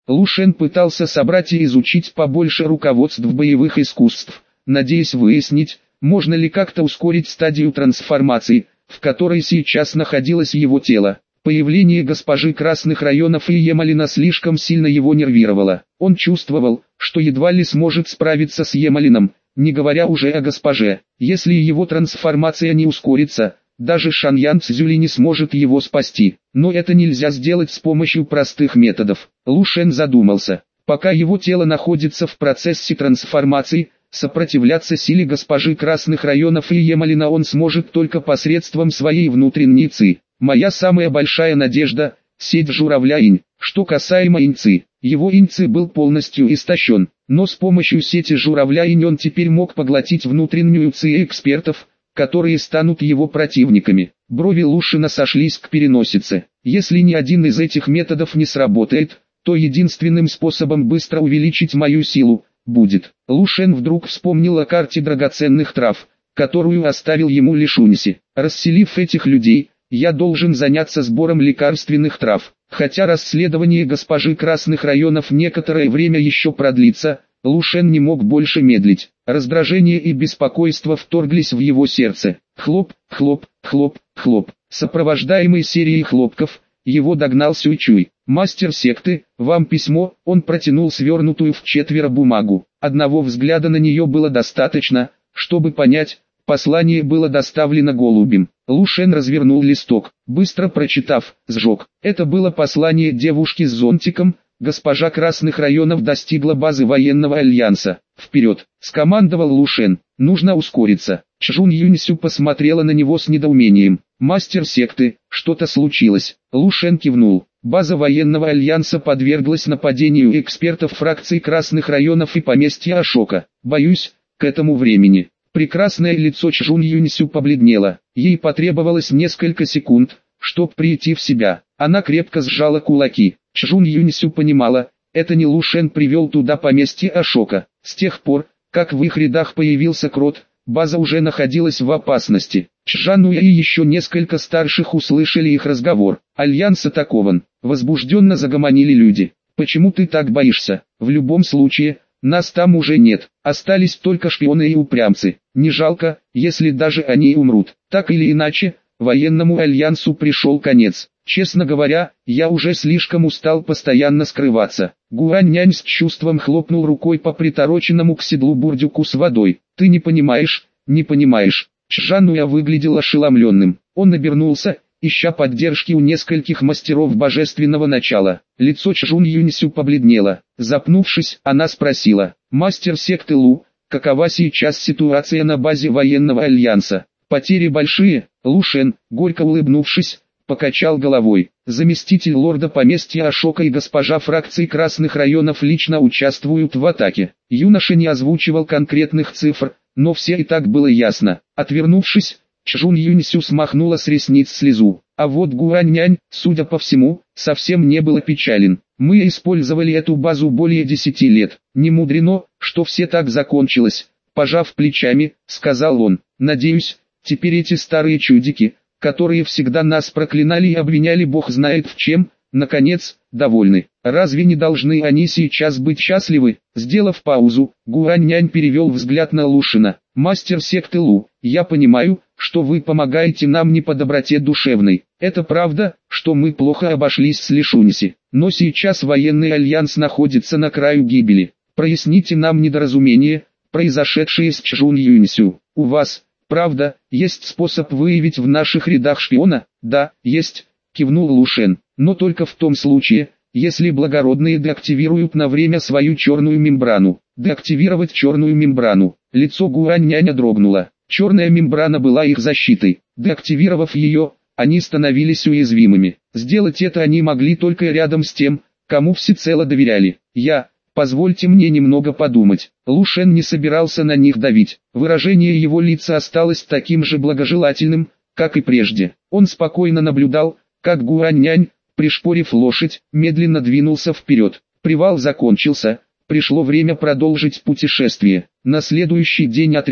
Лу Шен пытался собрать и изучить побольше руководств боевых искусств, надеясь выяснить, можно ли как-то ускорить стадию трансформации, в которой сейчас находилось его тело. Появление госпожи Красных районов и Емалина слишком сильно его нервировало. Он чувствовал, что едва ли сможет справиться с Емалином, не говоря уже о госпоже. Если его трансформация не ускорится, даже Шаньян Цзюли не сможет его спасти. Но это нельзя сделать с помощью простых методов. Лу Шен задумался. Пока его тело находится в процессе трансформации, сопротивляться силе госпожи Красных районов и Емалина он сможет только посредством своей внутренней ци. Моя самая большая надежда – сеть журавля инь. Что касаемо иньцы, его иньцы был полностью истощен, но с помощью сети журавля инь он теперь мог поглотить внутреннюю ци экспертов, которые станут его противниками. Брови Лу Шена сошлись к переносице. Если ни один из этих методов не сработает, то единственным способом быстро увеличить мою силу будет. Лу Шен вдруг вспомнил о карте драгоценных трав, которую оставил ему Лишуньси. Расселив этих людей, я должен заняться сбором лекарственных трав. Хотя расследование госпожи Красных районов некоторое время еще продлится, Лу Шен не мог больше медлить. Раздражение и беспокойство вторглись в его сердце. Хлоп, хлоп, хлоп, хлоп. Сопровождаемый серией хлопков, его догнал Сюйчуй. «Мастер секты, вам письмо». Он протянул свернутую в четверо бумагу. Одного взгляда на нее было достаточно, чтобы понять, послание было доставлено голубем. Лу Шен развернул листок, быстро прочитав, сжег. Это было послание девушки с зонтиком. Госпожа Красных районов достигла базы военного альянса. «Вперед!» – скомандовал Лу Шен. «Нужно ускориться». Чжун Юньсю посмотрела на него с недоумением. «Мастер секты, что-то случилось?» Лу Шен кивнул. База военного альянса подверглась нападению экспертов фракций Красных районов и поместья Ашока. Боюсь, к этому времени. Прекрасное лицо Чжун Юньсю побледнело. Ей потребовалось несколько секунд, чтобы прийти в себя. Она крепко сжала кулаки. Чжун Юньсю понимала, это не Лу Шен привел туда поместье Ашока. С тех пор, как в их рядах появился Крот, база уже находилась в опасности. Чжануя и еще несколько старших услышали их разговор. «Альянс атакован», — возбужденно загомонили люди. «Почему ты так боишься? В любом случае, нас там уже нет, остались только шпионы и упрямцы. Не жалко, если даже они умрут. Так или иначе, военному альянсу пришел конец. Честно говоря, я уже слишком устал постоянно скрываться». Гуань-нянь с чувством хлопнул рукой по притороченному к седлу бурдюку с водой. «Ты не понимаешь, не понимаешь». Чжануя выглядел ошеломленным. Он обернулся, ища поддержки у нескольких мастеров божественного начала. Лицо Чжун Юньсю побледнело. Запнувшись, она спросила: «Мастер секты Лу, какова сейчас ситуация на базе военного альянса?» «Потери большие», — Лу Шен, горько улыбнувшись, покачал головой. «Заместитель лорда поместья Ашока и госпожа фракции Красных районов лично участвуют в атаке». Юноша не озвучивал конкретных цифр, но все и так было ясно. Отвернувшись, Чжун Юньсю смахнула с ресниц слезу. А вот Гуань-нянь, судя по всему, совсем не был опечален. «Мы использовали эту базу более 10 лет. Не мудрено, что все так закончилось», — пожав плечами, сказал он. «Надеюсь, теперь эти старые чудики, которые всегда нас проклинали и обвиняли бог знает в чем, наконец, довольны. Разве не должны они сейчас быть счастливы?» Сделав паузу, Гуань-нянь перевел взгляд на Лу Шена. «Мастер секты Лу, я понимаю, что вы помогаете нам не по доброте душевной. Это правда, что мы плохо обошлись с Лишуньси, но сейчас военный альянс находится на краю гибели. Проясните нам недоразумение, произошедшее с Чжун Юньсю. У вас, правда, есть способ выявить в наших рядах шпиона?» «Да, есть», — кивнул Лу Шен, «но только в том случае, если благородные деактивируют на время свою черную мембрану». Деактивировать черную мембрану. Лицо Гуань-няня дрогнуло. Черная мембрана была их защитой. Деактивировав ее, они становились уязвимыми. Сделать это они могли только рядом с тем, кому всецело доверяли. Позвольте мне немного подумать». Лу Шен не собирался на них давить. Выражение его лица осталось таким же благожелательным, как и прежде. Он спокойно наблюдал, как Гуань-нянь, пришпорив лошадь, медленно двинулся вперед. Привал закончился, пришло время продолжить путешествие. На следующий день отряд,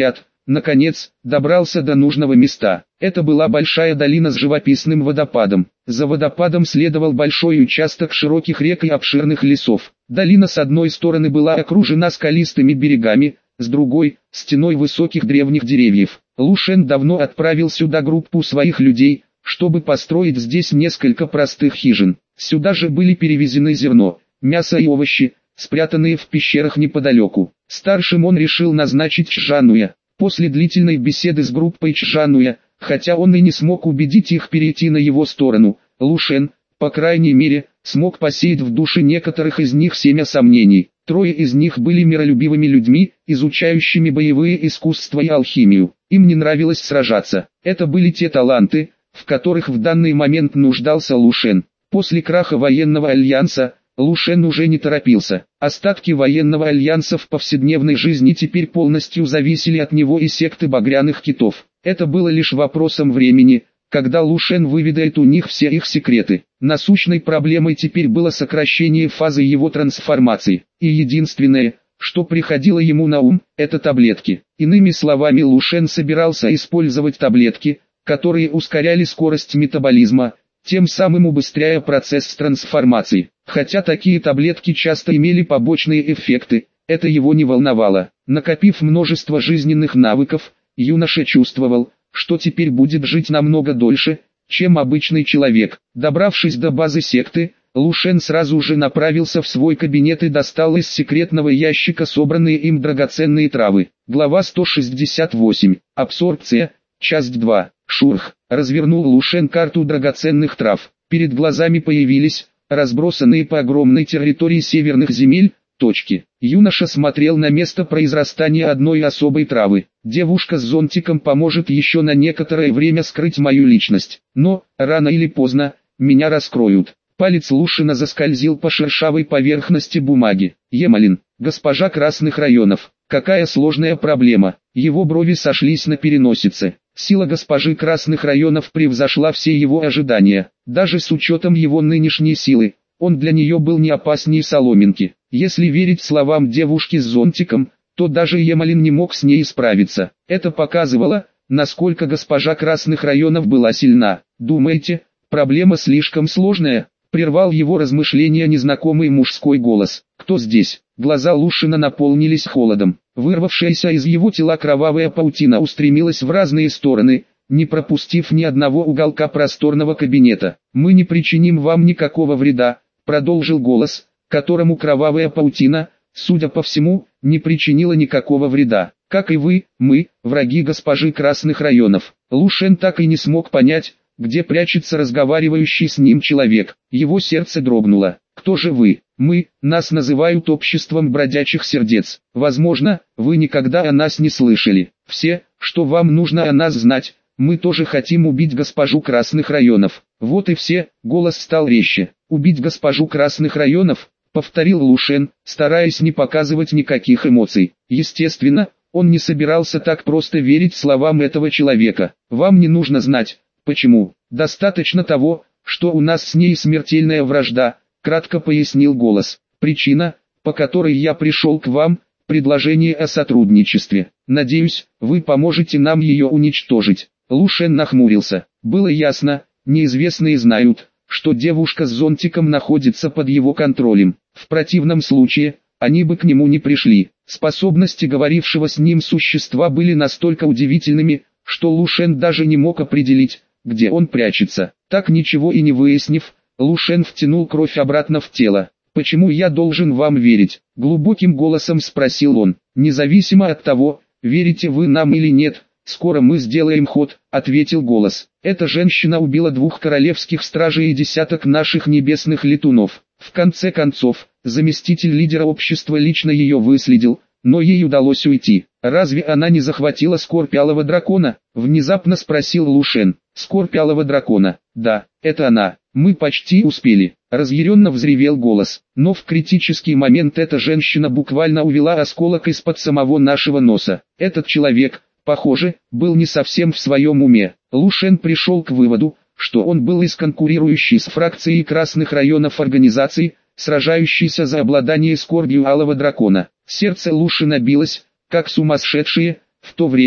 Наконец, добрался до нужного места. Это была большая долина с живописным водопадом. За водопадом следовал большой участок широких рек и обширных лесов. Долина с одной стороны была окружена скалистыми берегами, с другой – стеной высоких древних деревьев. Лу Шен давно отправил сюда группу своих людей, чтобы построить здесь несколько простых хижин. Сюда же были перевезены зерно, мясо и овощи, спрятанные в пещерах неподалеку. Старшим он решил назначить Чжануя. После длительной беседы с группой Чжануя, хотя он и не смог убедить их перейти на его сторону, Лу Шен, по крайней мере, смог посеять в душе некоторых из них семя сомнений. Трое из них были миролюбивыми людьми, изучающими боевые искусства и алхимию. Им не нравилось сражаться. Это были те таланты, в которых в данный момент нуждался Лу Шен. После краха военного альянса, Лу Шен уже не торопился. Остатки военного альянса в повседневной жизни теперь полностью зависели от него и секты багряных китов. Это было лишь вопросом времени, когда Лу Шен выведает у них все их секреты. Насущной проблемой теперь было сокращение фазы его трансформации. И единственное, что приходило ему на ум, это таблетки. Иными словами, Лу Шен собирался использовать таблетки, которые ускоряли скорость метаболизма, тем самым убыстряя процесс трансформации. Хотя такие таблетки часто имели побочные эффекты, это его не волновало. Накопив множество жизненных навыков, юноша чувствовал, что теперь будет жить намного дольше, чем обычный человек. Добравшись до базы секты, Лу Шен сразу же направился в свой кабинет и достал из секретного ящика собранные им драгоценные травы. Глава 168. Абсорбция. Часть 2. Шурх. Развернул Лу Шен карту драгоценных трав. Перед глазами появились, разбросанные по огромной территории северных земель, точки. Юноша смотрел на место произрастания одной особой травы. Девушка с зонтиком поможет еще на некоторое время скрыть мою личность. Но, рано или поздно, меня раскроют. Палец Лу Шена заскользил по шершавой поверхности бумаги. Емалин, госпожа красных районов. Какая сложная проблема. Его брови сошлись на переносице. Сила госпожи красных районов превзошла все его ожидания. Даже с учетом его нынешней силы, он для нее был не опаснее соломинки. Если верить словам девушки с зонтиком, то даже Емалин не мог с ней справиться. Это показывало, насколько госпожа красных районов была сильна. «Думаете, проблема слишком сложная?» — прервал его размышления незнакомый мужской голос. «Кто здесь?» Глаза Лу Шена наполнились холодом. Вырвавшаяся из его тела кровавая паутина устремилась в разные стороны, не пропустив ни одного уголка просторного кабинета. «Мы не причиним вам никакого вреда», — продолжил голос, которому кровавая паутина, судя по всему, не причинила никакого вреда. «Как и вы, мы, враги госпожи красных районов». Лу Шен так и не смог понять, где прячется разговаривающий с ним человек. Его сердце дрогнуло. «Кто же вы?» «Мы, нас называют обществом бродячих сердец. Возможно, вы никогда о нас не слышали. Все, что вам нужно о нас знать, мы тоже хотим убить госпожу красных районов». «Вот и все», голос стал резче. «Убить госпожу красных районов?» — повторил Лу Шен, стараясь не показывать никаких эмоций. Естественно, он не собирался так просто верить словам этого человека. «Вам не нужно знать, почему. Достаточно того, что у нас с ней смертельная вражда», — кратко пояснил голос. «Причина, по которой я пришел к вам, предложение о сотрудничестве. Надеюсь, вы поможете нам ее уничтожить». Лу Шен нахмурился. Было ясно, неизвестные знают, что девушка с зонтиком находится под его контролем. В противном случае, они бы к нему не пришли. Способности говорившего с ним существа были настолько удивительными, что Лу Шен даже не мог определить, где он прячется. Так ничего и не выяснив, Лу Шен втянул кровь обратно в тело. «Почему я должен вам верить?» — глубоким голосом спросил он. «Независимо от того, верите вы нам или нет, скоро мы сделаем ход», — ответил голос. «Эта женщина убила 2 королевских стражей и десяток наших небесных летунов. В конце концов, заместитель лидера общества лично ее выследил, но ей удалось уйти. Разве она не захватила скорбь алого дракона?» — внезапно спросил Лу Шен. «Скорбь алого дракона? Да, это она. Мы почти успели», — разъяренно взревел голос. «Но в критический момент эта женщина буквально увела осколок из-под самого нашего носа. Этот человек, похоже, был не совсем в своем уме». Лу Шен пришел к выводу, что он был из конкурирующей с фракцией красных районов организации, сражающейся за обладание скорбью алого дракона. Сердце Лу Шена билось, как сумасшедшее, в то время,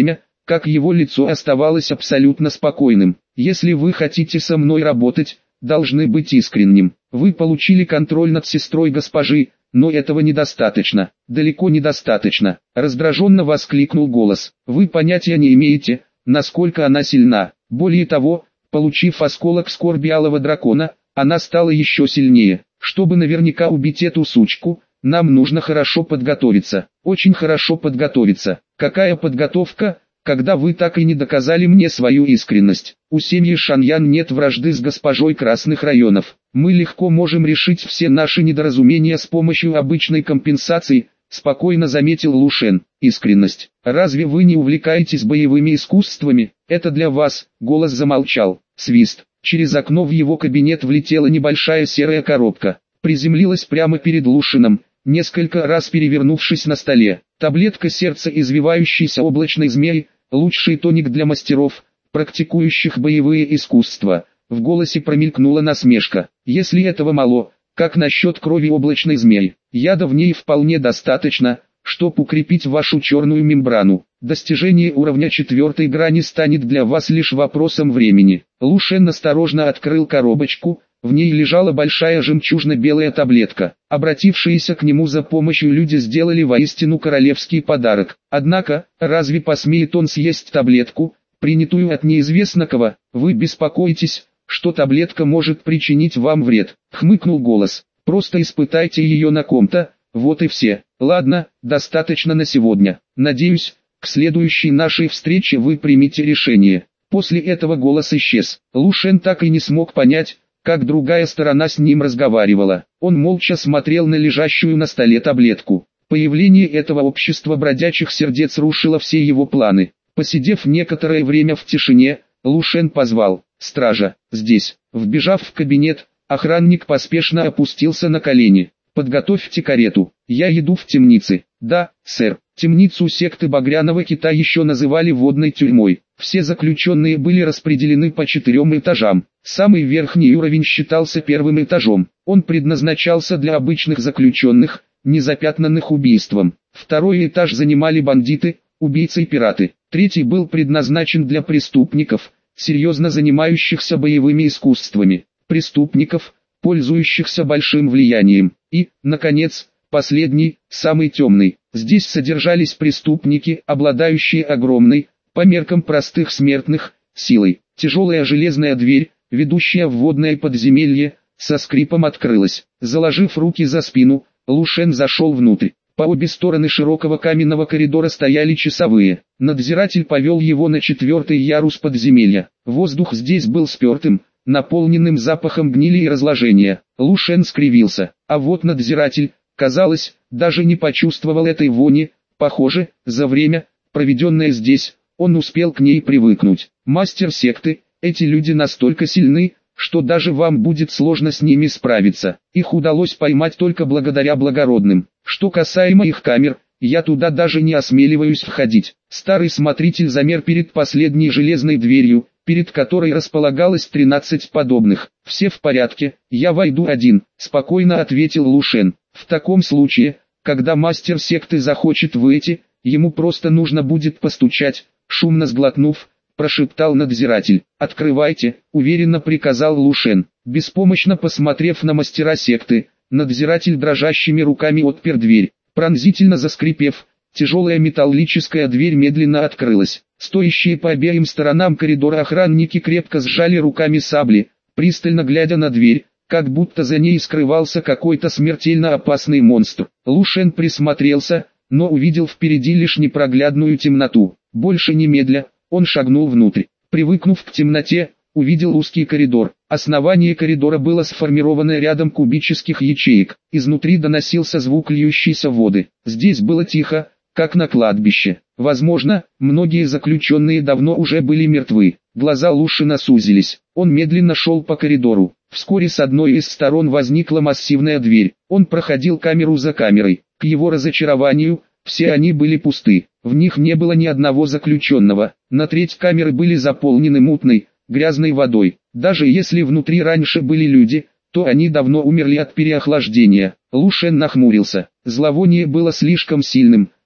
как его лицо оставалось абсолютно спокойным. «Если вы хотите со мной работать, должны быть искренним. Вы получили контроль над сестрой госпожи, но этого недостаточно, далеко недостаточно», — раздраженно воскликнул голос. «Вы понятия не имеете, насколько она сильна. Более того, получив осколок скорби алого дракона, она стала еще сильнее. Чтобы наверняка убить эту сучку, нам нужно хорошо подготовиться, очень хорошо подготовиться». «Какая подготовка, когда вы так и не доказали мне свою искренность? У семьи Шаньян нет вражды с госпожой Красных районов. Мы легко можем решить все наши недоразумения с помощью обычной компенсации», — спокойно заметил Лу Шен. «Искренность. Разве вы не увлекаетесь боевыми искусствами? Это для вас». Голос замолчал. Свист. Через окно в его кабинет влетела небольшая серая коробка. Приземлилась прямо перед Лу Шеном, несколько раз перевернувшись на столе. Таблетка сердца извивающейся облачной змеи, лучший тоник для мастеров, практикующих боевые искусства. В голосе промелькнула насмешка. «Если этого мало, как насчет крови облачной змеи? Яда в ней вполне достаточно, чтобы укрепить вашу черную мембрану. Достижение уровня 4 грани станет для вас лишь вопросом времени». Лу Шен осторожно открыл коробочку. В ней лежала большая жемчужно-белая таблетка. Обратившиеся к нему за помощью люди сделали воистину королевский подарок. Однако, разве посмеет он съесть таблетку, принятую от неизвестно кого? «Вы беспокоитесь, что таблетка может причинить вам вред», — хмыкнул голос. «Просто испытайте ее на ком-то, вот и все. Ладно, достаточно на сегодня. Надеюсь, к следующей нашей встрече вы примете решение». После этого голос исчез. Лу Шен так и не смог понять, как другая сторона с ним разговаривала. Он молча смотрел на лежащую на столе таблетку. Появление этого общества бродячих сердец рушило все его планы. Посидев некоторое время в тишине, Лу Шен позвал: «Стража, здесь». Вбежав в кабинет, охранник поспешно опустился на колени. «Подготовьте карету, я еду в темницы». «Да, сэр». Темницу секты Багряного Кита еще называли водной тюрьмой. Все заключенные были распределены по 4 этажам. Самый верхний уровень считался первым этажом. Он предназначался для обычных заключенных, не запятнанных убийством. Второй этаж занимали бандиты, убийцы и пираты. Третий был предназначен для преступников, серьезно занимающихся боевыми искусствами, преступников, пользующихся большим влиянием. И, наконец, последний, самый темный. Здесь содержались преступники, обладающие огромной, по меркам простых смертных, силой. Тяжелая железная дверь, ведущая в водное подземелье, со скрипом открылась. Заложив руки за спину, Лу Шен зашел внутрь. По обе стороны широкого каменного коридора стояли часовые. Надзиратель повел его на 4-й ярус подземелья. Воздух здесь был спертым, наполненным запахом гнили и разложения. Лу Шен скривился, а вот надзиратель, казалось, даже не почувствовал этой вони. Похоже, за время, проведенное здесь, он успел к ней привыкнуть. «Мастер секты, эти люди настолько сильны, что даже вам будет сложно с ними справиться. Их удалось поймать только благодаря благородным. Что касаемо их камер, я туда даже не осмеливаюсь входить». Старый смотритель замер перед последней железной дверью, перед которой располагалось 13 подобных. «Все в порядке, я войду один», — спокойно ответил Лу Шен. «В таком случае, когда мастер секты захочет выйти, ему просто нужно будет постучать», — шумно сглотнув, прошептал надзиратель. «Открывайте», — уверенно приказал Лу Шен. Беспомощно посмотрев на мастера секты, надзиратель дрожащими руками отпер дверь. Пронзительно заскрипев, тяжелая металлическая дверь медленно открылась. Стоящие по обеим сторонам коридора охранники крепко сжали руками сабли, пристально глядя на дверь, как будто за ней скрывался какой-то смертельно опасный монстр. Лу Шен присмотрелся, но увидел впереди лишь непроглядную темноту. Больше немедля, он шагнул внутрь. Привыкнув к темноте, увидел узкий коридор. Основание коридора было сформировано рядом кубических ячеек. Изнутри доносился звук льющейся воды. Здесь было тихо, как на кладбище. Возможно, многие заключенные давно уже были мертвы. Глаза Лу Шена сузились. Он медленно шел по коридору. Вскоре с одной из сторон возникла массивная дверь. Он проходил камеру за камерой. К его разочарованию, все они были пусты. В них не было ни одного заключенного. На треть камеры были заполнены мутной, грязной водой. Даже если внутри раньше были люди, то они давно умерли от переохлаждения. Лу Шен нахмурился. Зловоние было слишком сильным,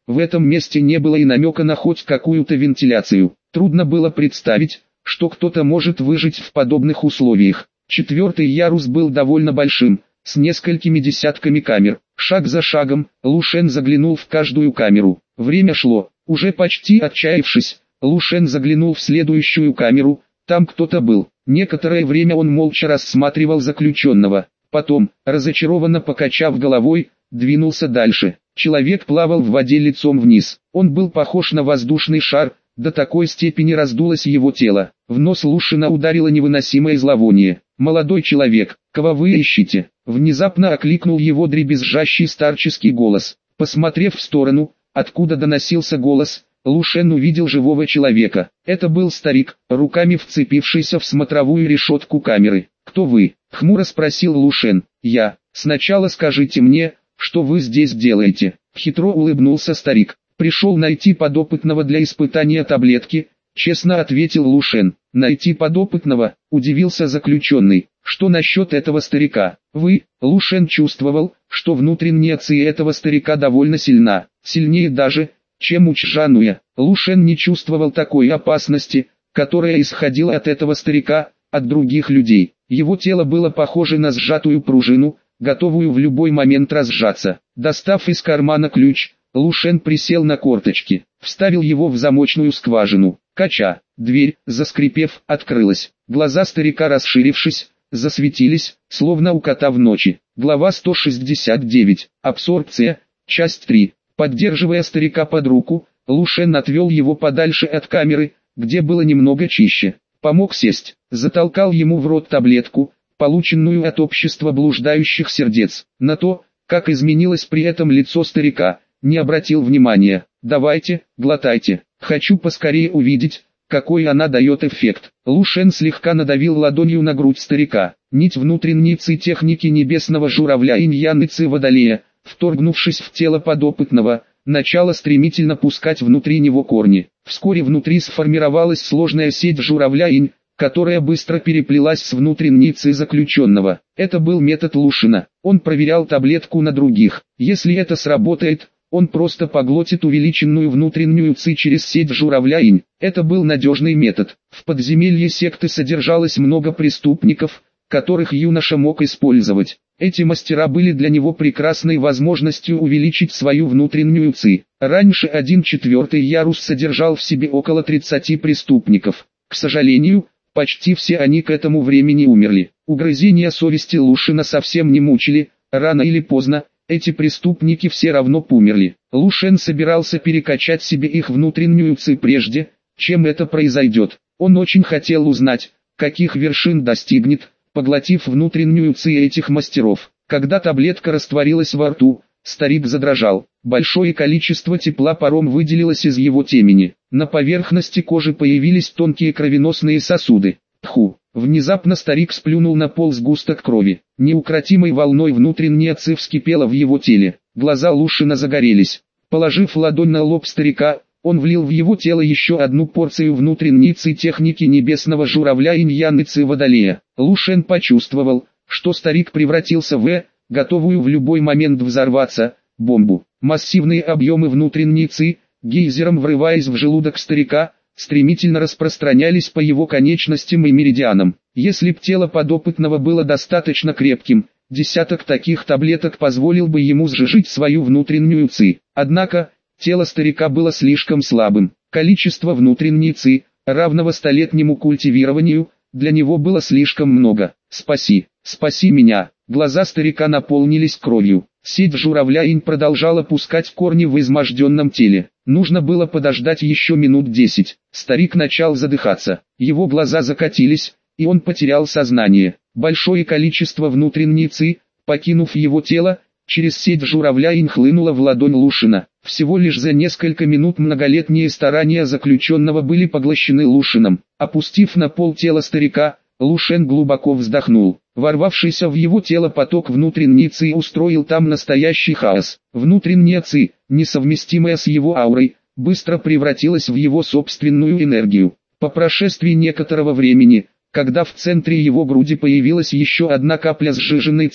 В этом месте не было и намека на хоть какую-то вентиляцию. Трудно было представить, что кто-то может выжить в подобных условиях. Четвертый ярус был довольно большим, с несколькими десятками камер. Шаг за шагом, Лу Шен заглянул в каждую камеру. Время шло. Уже почти отчаявшись, Лу Шен заглянул в следующую камеру. Там кто-то был. Некоторое время он молча рассматривал заключенного. Потом, разочарованно покачав головой, двинулся дальше. Человек плавал в воде лицом вниз. Он был похож на воздушный шар, до такой степени раздулось его тело. В нос Лу Шена ударило невыносимое зловоние. «Молодой человек, кого вы ищете?» Внезапно окликнул его дребезжащий старческий голос. Посмотрев в сторону, откуда доносился голос, Лу Шен увидел живого человека. Это был старик, руками вцепившийся в смотровую решетку камеры. «Кто вы?» — хмуро спросил Лу Шен. «Я. Сначала скажите мне, что вы здесь делаете?» Хитро улыбнулся старик. «Пришел найти подопытного для испытания таблетки», — честно ответил Лу Шен. «Найти подопытного?» — удивился заключенный. «Что насчет этого старика?» Лу Шен чувствовал, что внутренняя ци этого старика довольно сильна, сильнее даже, чем у Чжануя. Лу Шен не чувствовал такой опасности, которая исходила от этого старика, от других людей. Его тело было похоже на сжатую пружину, готовую в любой момент разжаться. Достав из кармана ключ, Лу Шен присел на корточки, вставил его в замочную скважину. Кача, дверь, заскрипев, открылась. Глаза старика, расширившись, засветились, словно у кота в ночи. Глава 169. Абсорбция. Часть 3. Поддерживая старика под руку, Лу Шен отвел его подальше от камеры, где было немного чище. Помог сесть, затолкал ему в рот таблетку, полученную от общества блуждающих сердец. На то, как изменилось при этом лицо старика, не обратил внимания. «Давайте, глотайте, хочу поскорее увидеть, какой она дает эффект». Лу Шен слегка надавил ладонью на грудь старика. Нить внутренней ци техники небесного журавля инь-ян и ци водолея, вторгнувшись в тело подопытного, начала стремительно пускать внутри него корни. Вскоре внутри сформировалась сложная сеть журавля инь, которая быстро переплелась с внутренней ци заключенного. Это был метод Лу Шена. Он проверял таблетку на других. Если это сработает, он просто поглотит увеличенную внутреннюю ци через сеть журавля инь. Это был надежный метод. В подземелье секты содержалось много преступников, которых юноша мог использовать. Эти мастера были для него прекрасной возможностью увеличить свою внутреннюю ци. Раньше 1/4 ярус содержал в себе около 30 преступников. К сожалению, почти все они к этому времени умерли. Угрызения совести Лу Шена совсем не мучили, рано или поздно, эти преступники все равно померли. Лу Шен собирался перекачать себе их внутреннюю ци прежде, чем это произойдет. Он очень хотел узнать, каких вершин достигнет, поглотив внутреннюю ци этих мастеров. Когда таблетка растворилась во рту, старик задрожал. Большое количество тепла паром выделилось из его темени. На поверхности кожи появились тонкие кровеносные сосуды. Тху! Внезапно старик сплюнул на пол сгусток крови. Неукротимой волной внутренняя ци вскипела в его теле. Глаза Лу Шена загорелись. Положив ладонь на лоб старика, он влил в его тело еще одну порцию внутренней ци техники небесного журавля инь-ян и ци водолея. Лу Шен почувствовал, что старик превратился в готовую в любой момент взорваться, бомбу. Массивные объемы внутренней ци, гейзером врываясь в желудок старика, стремительно распространялись по его конечностям и меридианам. Если б тело подопытного было достаточно крепким, десяток таких таблеток позволил бы ему сжижить свою внутреннюю ци. Однако, тело старика было слишком слабым. Количество внутренней ци, равного столетнему культивированию, для него было слишком много. «Спаси, спаси меня!» Глаза старика наполнились кровью. Сеть журавля инь продолжала пускать корни в изможденном теле. Нужно было подождать еще минут 10. Старик начал задыхаться. Его глаза закатились, и он потерял сознание. Большое количество внутренней ци, покинув его тело, через сеть журавля инь хлынула в ладонь Лу Шена. Всего лишь за несколько минут многолетние старания заключенного были поглощены Лу Шеном. Опустив на пол тело старика, Лу Шен глубоко вздохнул. Ворвавшийся в его тело поток внутренней ци устроил там настоящий хаос. Внутренняя ци, несовместимая с его аурой, быстро превратилась в его собственную энергию. По прошествии некоторого времени, когда в центре его груди появилась еще одна капля сжиженной ци,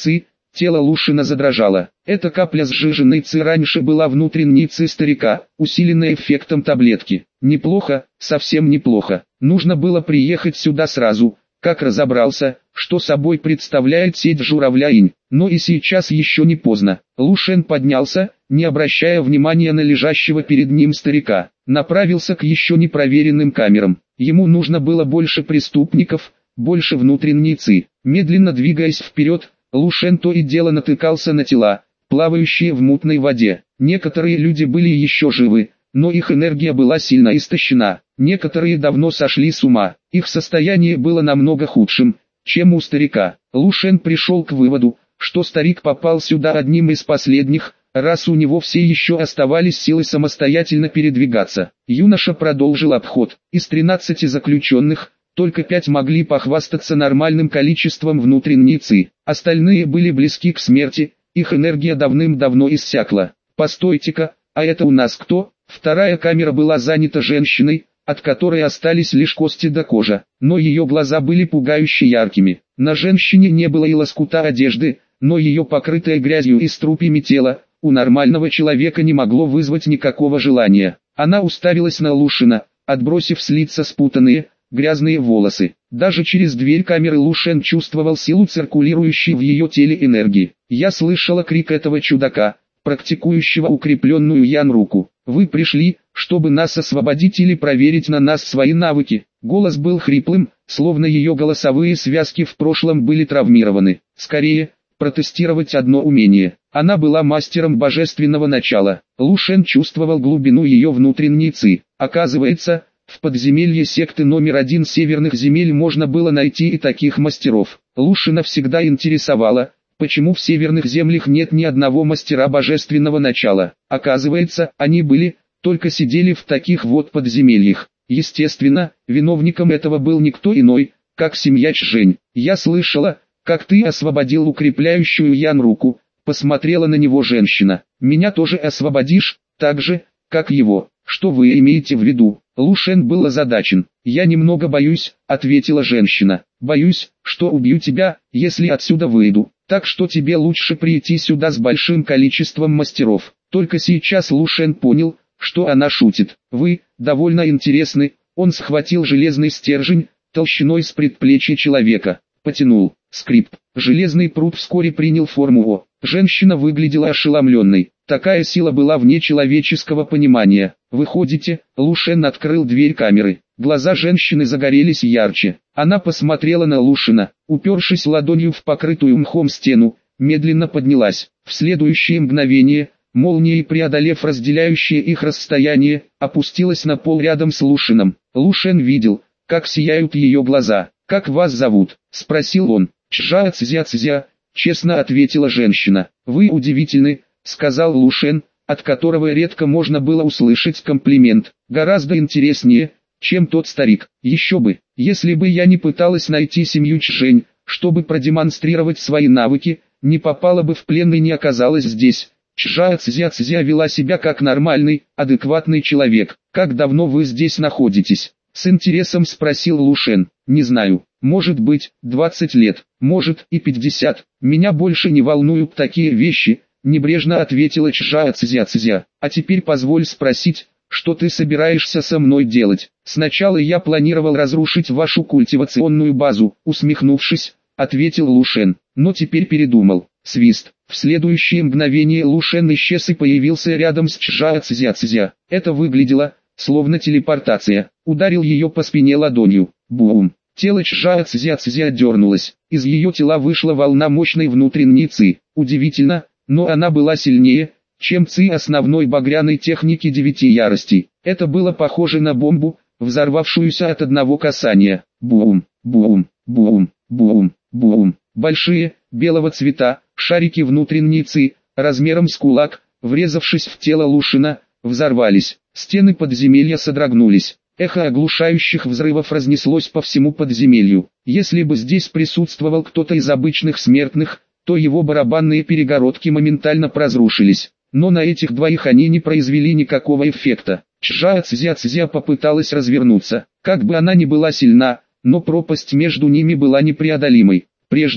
Тело Лушина задрожало. Эта капля сжиженной ци раньше была внутренней ци старика, усиленная эффектом таблетки. Неплохо, совсем неплохо. Нужно было приехать сюда сразу, как разобрался, что собой представляет сеть журавля-инь. Но и сейчас еще не поздно. Лушен поднялся, не обращая внимания на лежащего перед ним старика. Направился к еще не проверенным камерам. Ему нужно было больше преступников, больше внутренней ци. Медленно двигаясь вперед, Лушен то и дело натыкался на тела, плавающие в мутной воде. Некоторые люди были еще живы, но их энергия была сильно истощена. Некоторые давно сошли с ума. Их состояние было намного худшим, чем у старика. Лушен пришел к выводу, что старик попал сюда одним из последних, раз у него все еще оставались силы самостоятельно передвигаться. Юноша продолжил обход. Из 13 заключенных, только 5 могли похвастаться нормальным количеством внутренней ци. Остальные были близки к смерти, их энергия давным-давно иссякла. Постойте-ка, а это у нас кто? Вторая камера была занята женщиной, от которой остались лишь кости до кожа, но ее глаза были пугающе яркими. На женщине не было и лоскута одежды, но ее покрытое грязью и струпьями тело, у нормального человека не могло вызвать никакого желания. Она уставилась на Лушина, отбросив с лица спутанные, грязные волосы. Даже через дверь камеры Лушен чувствовал силу циркулирующей в ее теле энергии. Я слышала крик этого чудака, практикующего укрепленную ян-руку. «Вы пришли, чтобы нас освободить или проверить на нас свои навыки». Голос был хриплым, словно ее голосовые связки в прошлом были травмированы. Скорее, протестировать одно умение. Она была мастером божественного начала. Лушен чувствовал глубину ее внутренней ци. Оказывается, в подземелье секты номер 1 северных земель можно было найти и таких мастеров. Лушина всегда интересовало, почему в северных землях нет ни одного мастера божественного начала. Оказывается, они были, только сидели в таких вот подземельях. Естественно, виновником этого был никто иной, как семья Чжэнь. «Я слышала, как ты освободил укрепляющую Ян руку», посмотрела на него женщина. «Меня тоже освободишь, так же, как его. Что вы имеете в виду?» Лушен был озадачен. «Я немного боюсь», ответила женщина. «Боюсь, что убью тебя, если отсюда выйду. Так что тебе лучше прийти сюда с большим количеством мастеров». Только сейчас Лушен понял, что она шутит. «Вы, довольно интересны». Он схватил железный стержень, толщиной с предплечья человека. Потянул. Скрип. Железный пруд вскоре принял форму О. Женщина выглядела ошеломленной. Такая сила была вне человеческого понимания. «Выходите?» Лушен открыл дверь камеры. Глаза женщины загорелись ярче. Она посмотрела на Лушина, упершись ладонью в покрытую мхом стену, медленно поднялась. В следующее мгновение, молнией преодолев разделяющее их расстояние, опустилась на пол рядом с Лушином. Лушен видел, как сияют ее глаза. «Как вас зовут?» – спросил он. «Чжа Цзя Цзя», – честно ответила женщина. «Вы удивительны», – сказал Лушен, от которого редко можно было услышать комплимент. «Гораздо интереснее, чем тот старик. Еще бы, если бы я не пыталась найти семью Чжэнь, чтобы продемонстрировать свои навыки, не попала бы в плен и не оказалась здесь». Чжа Цзя Цзя вела себя как нормальный, адекватный человек. «Как давно вы здесь находитесь?» — с интересом спросил Лушен. «Не знаю, может быть, 20 лет, может и 50. Меня больше не волнуют такие вещи», — небрежно ответила Чжа Цзя Цзя. «А теперь позволь спросить, что ты собираешься со мной делать?» «Сначала я планировал разрушить вашу культивационную базу», — усмехнувшись, ответил Лушен. «Но теперь передумал». Свист. В следующее мгновение Лушен исчез и появился рядом с Чжа Цзя Цзя. Это выглядело, словно телепортация. Ударил ее по спине ладонью. Бум. Тело Чжа Цзя Цзя дернулось. Из ее тела вышла волна мощной внутренней ци. Удивительно, но она была сильнее, чем ци основной багряной техники 9 яростей. Это было похоже на бомбу, взорвавшуюся от одного касания. Бум, бум, бум, бум, бум. Большие, белого цвета, шарики внутренней ци, размером с кулак, врезавшись в тело Лушина, взорвались. Стены подземелья содрогнулись. Эхо оглушающих взрывов разнеслось по всему подземелью. Если бы здесь присутствовал кто-то из обычных смертных, то его барабанные перегородки моментально разрушились. Но на этих двоих они не произвели никакого эффекта. Чжа Цзя Цзя попыталась развернуться. Как бы она ни была сильна, но пропасть между ними была непреодолимой. Прежде,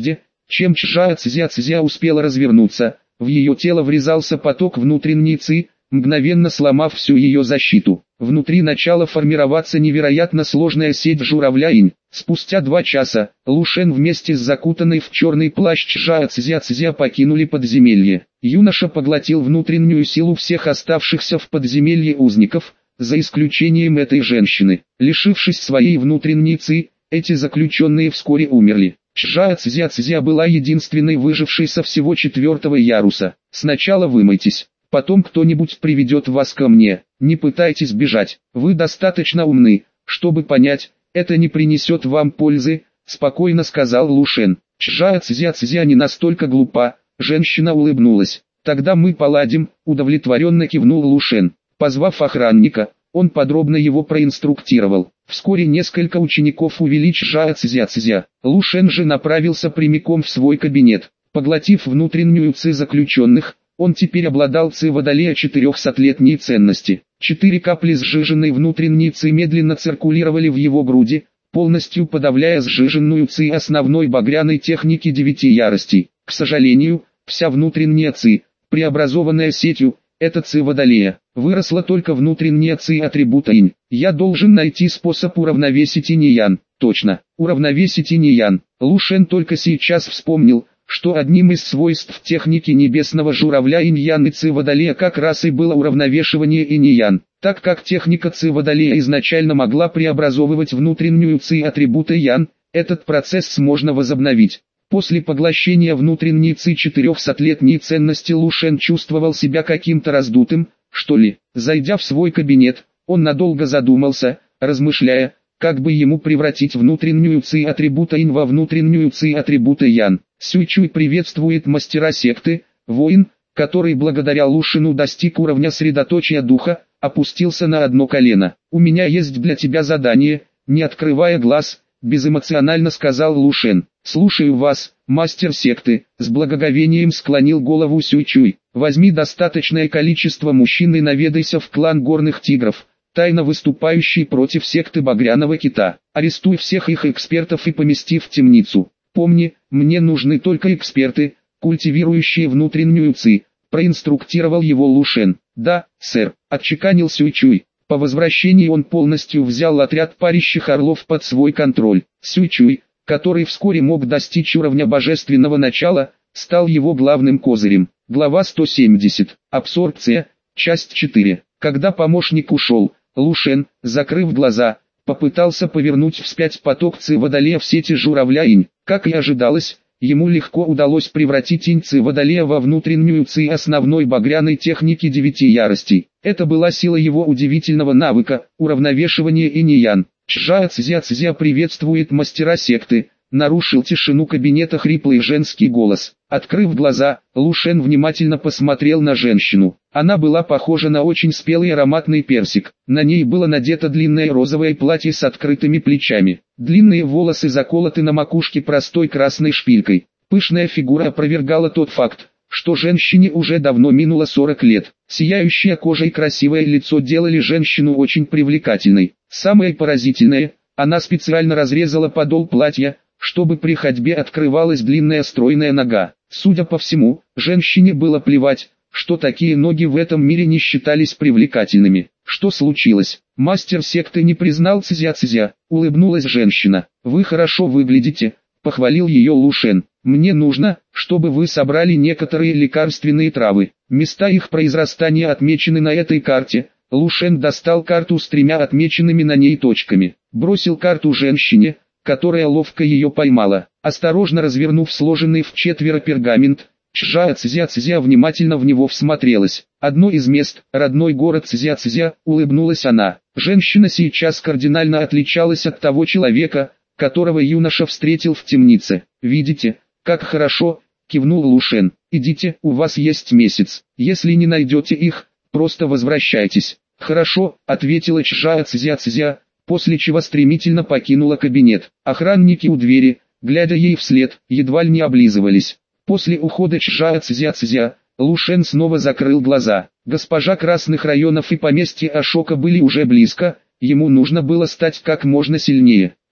Чем Чжа Цзя успела развернуться, в ее тело врезался поток внутренней ци, мгновенно сломав всю ее защиту. Внутри начала формироваться невероятно сложная сеть журавля-инь. Спустя 2 часа, Лу Шен вместе с закутанной в черный плащ Чжа Цзя покинули подземелье. Юноша поглотил внутреннюю силу всех оставшихся в подземелье узников, за исключением этой женщины. Лишившись своей внутренней ци, эти заключенные вскоре умерли. Чжа Цзя была единственной выжившей со всего 4-го яруса. Сначала вымойтесь, потом кто-нибудь приведет вас ко мне. Не пытайтесь бежать, вы достаточно умны, чтобы понять, это не принесет вам пользы, спокойно сказал Лу Шен. Чжа Цзя не настолько глупа, женщина улыбнулась. Тогда мы поладим, удовлетворенно кивнул Лу Шен. Позвав охранника, он подробно его проинструктировал. Вскоре несколько учеников увели Чжа Цзя. Лу Шен же направился прямиком в свой кабинет. Поглотив внутреннюю ци заключенных, он теперь обладал ци водолея 400-летней ценности. 4 капли сжиженной внутренней ци медленно циркулировали в его груди, полностью подавляя сжиженную ци основной багряной техники 9 яростей. К сожалению, вся внутренняя ци, преобразованная сетью, это ци водолея. Выросла только внутренняя ци атрибута инь. Я должен найти способ уравновесить инь и ян. Точно, уравновесить инь и ян. Лу Шен только сейчас вспомнил, что одним из свойств техники небесного журавля инь-ян и ци водолея как раз и было уравновешивание инь и ян. Так как техника ци водолея изначально могла преобразовывать внутреннюю ци атрибута ян, этот процесс можно возобновить. После поглощения внутренней ци 400-летней ценности Лу Шен чувствовал себя каким-то раздутым, что ли. Зайдя в свой кабинет, он надолго задумался, размышляя, как бы ему превратить внутреннюю ци атрибута инь во внутреннюю ци атрибута ян. Сюйчуй приветствует мастера секты. Воин, который благодаря Лу Шену достиг уровня средоточия духа, опустился на одно колено. «У меня есть для тебя задание», не открывая глаз, безэмоционально сказал Лу Шен. «Слушаю вас, мастер секты», с благоговением склонил голову Сюйчуй. «Возьми достаточное количество мужчин и наведайся в клан горных тигров, тайно выступающий против секты Багряного Кита. Арестуй всех их экспертов и помести в темницу. Помни, мне нужны только эксперты, культивирующие внутреннюю ци», проинструктировал его Лу Шен. «Да, сэр», отчеканил Сюйчуй. По возвращении он полностью взял отряд парящих орлов под свой контроль. Сюйчуй, который вскоре мог достичь уровня божественного начала, стал его главным козырем. Глава 170. Абсорбция. Часть 4. Когда помощник ушел, Лу Шен, закрыв глаза, попытался повернуть вспять поток ци водолея в сети журавля инь. Как и ожидалось, ему легко удалось превратить инь ци водолея во внутреннюю ци основной багряной техники 9 яростей. Это была сила его удивительного навыка, уравновешивания инь и ян. Чжа Цзя приветствует мастера секты, нарушил тишину кабинета хриплый женский голос. Открыв глаза, Лу Шен внимательно посмотрел на женщину. Она была похожа на очень спелый ароматный персик. На ней было надето длинное розовое платье с открытыми плечами. Длинные волосы заколоты на макушке простой красной шпилькой. Пышная фигура опровергала тот факт, что женщине уже давно минуло 40 лет. Сияющая кожа и красивое лицо делали женщину очень привлекательной. Самое поразительное, она специально разрезала подол платья, чтобы при ходьбе открывалась длинная стройная нога. Судя по всему, женщине было плевать, что такие ноги в этом мире не считались привлекательными. Что случилось? Мастер секты не признал Цзя, улыбнулась женщина. «Вы хорошо выглядите», похвалил ее Лу Шен. «Мне нужно, чтобы вы собрали некоторые лекарственные травы. Места их произрастания отмечены на этой карте». Лу Шен достал карту с 3 отмеченными на ней точками. Бросил карту женщине, которая ловко ее поймала. Осторожно развернув сложенный в 4 пергамент, Чжа Цзя внимательно в него всмотрелась. «Одно из мест, родной город Цзя», улыбнулась она. Женщина сейчас кардинально отличалась от того человека, которого юноша встретил в темнице. «Видите, как хорошо», кивнул Лу Шен. «Идите, у вас есть месяц. Если не найдете их, просто возвращайтесь». «Хорошо», ответила Чжа Цзя, после чего стремительно покинула кабинет. Охранники у двери, глядя ей вслед, едва ли не облизывались. После ухода Чжа Цзя, Лу Шен снова закрыл глаза. Госпожа Красных районов и поместье Ашока были уже близко, ему нужно было стать как можно сильнее.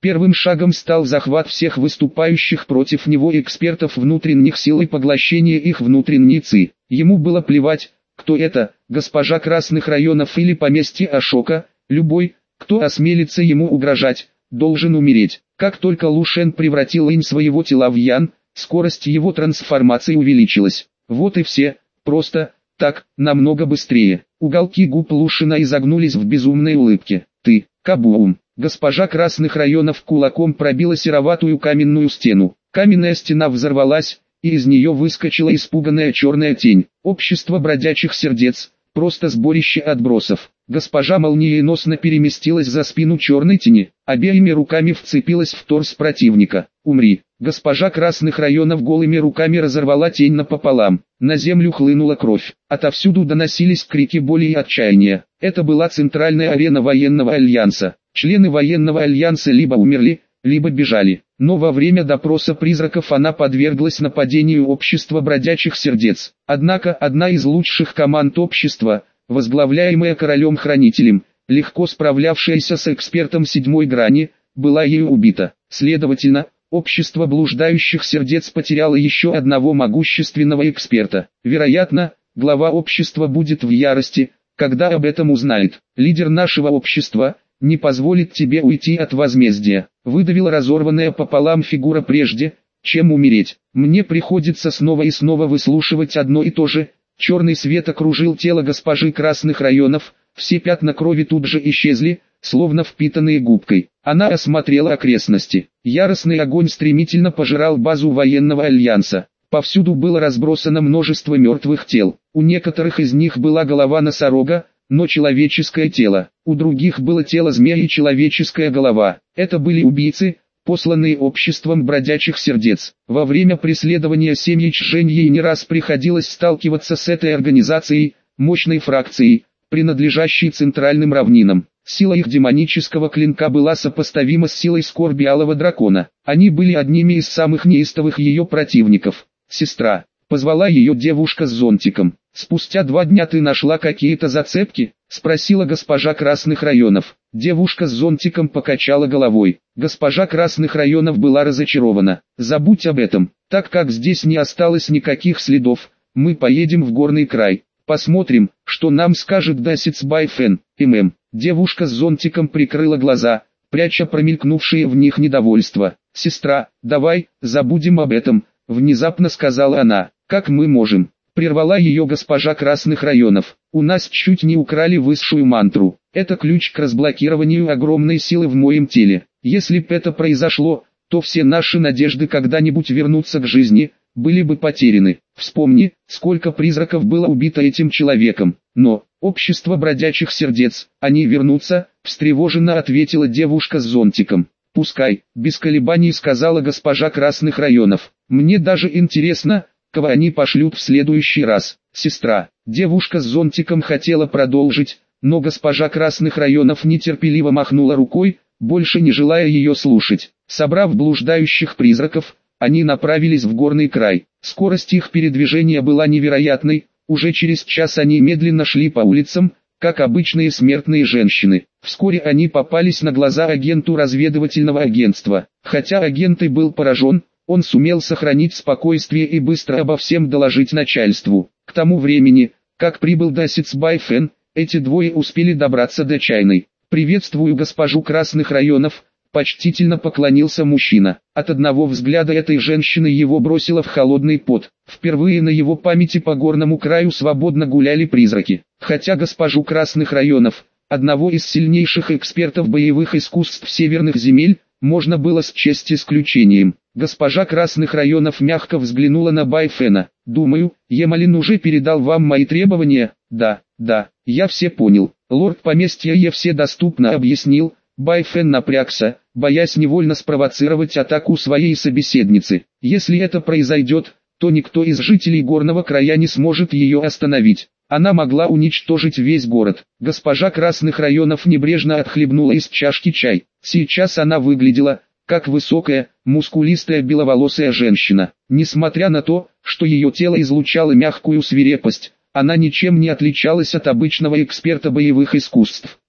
Первым шагом стал захват всех выступающих против него экспертов внутренних сил и поглощение их внутренней ци. Ему было плевать, кто это, госпожа Красных районов или поместье Ашока, любой, кто осмелится ему угрожать, должен умереть. Как только Лу Шен превратил инь своего тела в ян, скорость его трансформации увеличилась. Вот и все, просто, так, намного быстрее. Уголки губ Лу Шена изогнулись в безумной улыбке. Ты, кабум. Госпожа Красных районов кулаком пробила сероватую каменную стену. Каменная стена взорвалась, и из нее выскочила испуганная черная тень. Общество бродячих сердец, просто сборище отбросов. Госпожа молниеносно переместилась за спину черной тени, обеими руками вцепилась в торс противника. «Умри!» Госпожа Красных районов голыми руками разорвала тень напополам. На землю хлынула кровь. Отовсюду доносились крики боли и отчаяния. Это была центральная арена военного альянса. Члены военного альянса либо умерли, либо бежали. Но во время допроса призраков она подверглась нападению общества бродячих сердец. Однако одна из лучших команд общества, возглавляемая королем-хранителем, легко справлявшаяся с экспертом седьмой грани, была ею убита. Следовательно, общество блуждающих сердец потеряло еще одного могущественного эксперта. Вероятно, глава общества будет в ярости, когда об этом узнает. Лидер нашего общества не позволит тебе уйти от возмездия. Выдавила разорванная пополам фигура прежде, чем умереть. Мне приходится снова и снова выслушивать одно и то же. Черный свет окружил тело госпожи Красных районов, все пятна крови тут же исчезли, словно впитанные губкой. Она осмотрела окрестности. Яростный огонь стремительно пожирал базу военного альянса. Повсюду было разбросано множество мертвых тел. У некоторых из них была голова носорога, но человеческое тело. У других было тело змея и человеческая голова. Это были убийцы, посланные обществом бродячих сердец. Во время преследования семьи Чжэньи не раз приходилось сталкиваться с этой организацией, мощной фракцией, принадлежащей центральным равнинам. Сила их демонического клинка была сопоставима с силой скорби алого дракона. Они были одними из самых неистовых ее противников. «Сестра», — позвала ее девушка с зонтиком. «Спустя 2 дня ты нашла какие-то зацепки?» — спросила госпожа Красных районов. Девушка с зонтиком покачала головой. Госпожа Красных районов была разочарована. «Забудь об этом, так как здесь не осталось никаких следов, мы поедем в горный край. Посмотрим, что нам скажет Дасиц Байфен, ММ». Девушка с зонтиком прикрыла глаза, пряча промелькнувшее в них недовольство. «Сестра, давай, забудем об этом», — внезапно сказала она. «Как мы можем?» — прервала ее госпожа Красных районов. «У нас чуть не украли высшую мантру. Это ключ к разблокированию огромной силы в моем теле. Если б это произошло, то все наши надежды когда-нибудь вернуться к жизни были бы потеряны. Вспомни, сколько призраков было убито этим человеком. Но, общество бродячих сердец, они вернутся», — встревоженно ответила девушка с зонтиком. «Пускай», — без колебаний сказала госпожа Красных районов. «Мне даже интересно, кого они пошлют в следующий раз». «Сестра». Девушка с зонтиком хотела продолжить, но госпожа Красных районов нетерпеливо махнула рукой, больше не желая ее слушать. Собрав блуждающих призраков, они направились в горный край. Скорость их передвижения была невероятной, уже через час они медленно шли по улицам, как обычные смертные женщины. Вскоре они попались на глаза агенту разведывательного агентства. Хотя агент и был поражен, он сумел сохранить спокойствие и быстро обо всем доложить начальству. К тому времени, как прибыл Дасиц Байфен, эти двое успели добраться до чайной. «Приветствую госпожу Красных районов», — почтительно поклонился мужчина. От одного взгляда этой женщины его бросило в холодный пот. Впервые на его памяти по горному краю свободно гуляли призраки. Хотя госпожу Красных районов, одного из сильнейших экспертов боевых искусств северных земель, можно было счесть исключением. Госпожа Красных районов мягко взглянула на Байфена. «Думаю, Емалин уже передал вам мои требования?» «Да, я все понял». Лорд поместья все доступно объяснил. Байфен напрягся, боясь невольно спровоцировать атаку своей собеседницы. Если это произойдет, то никто из жителей горного края не сможет ее остановить. Она могла уничтожить весь город. Госпожа Красных районов небрежно отхлебнула из чашки чай. Сейчас она выглядела, как высокая, мускулистая беловолосая женщина. Несмотря на то, что ее тело излучало мягкую свирепость, она ничем не отличалась от обычного эксперта боевых искусств.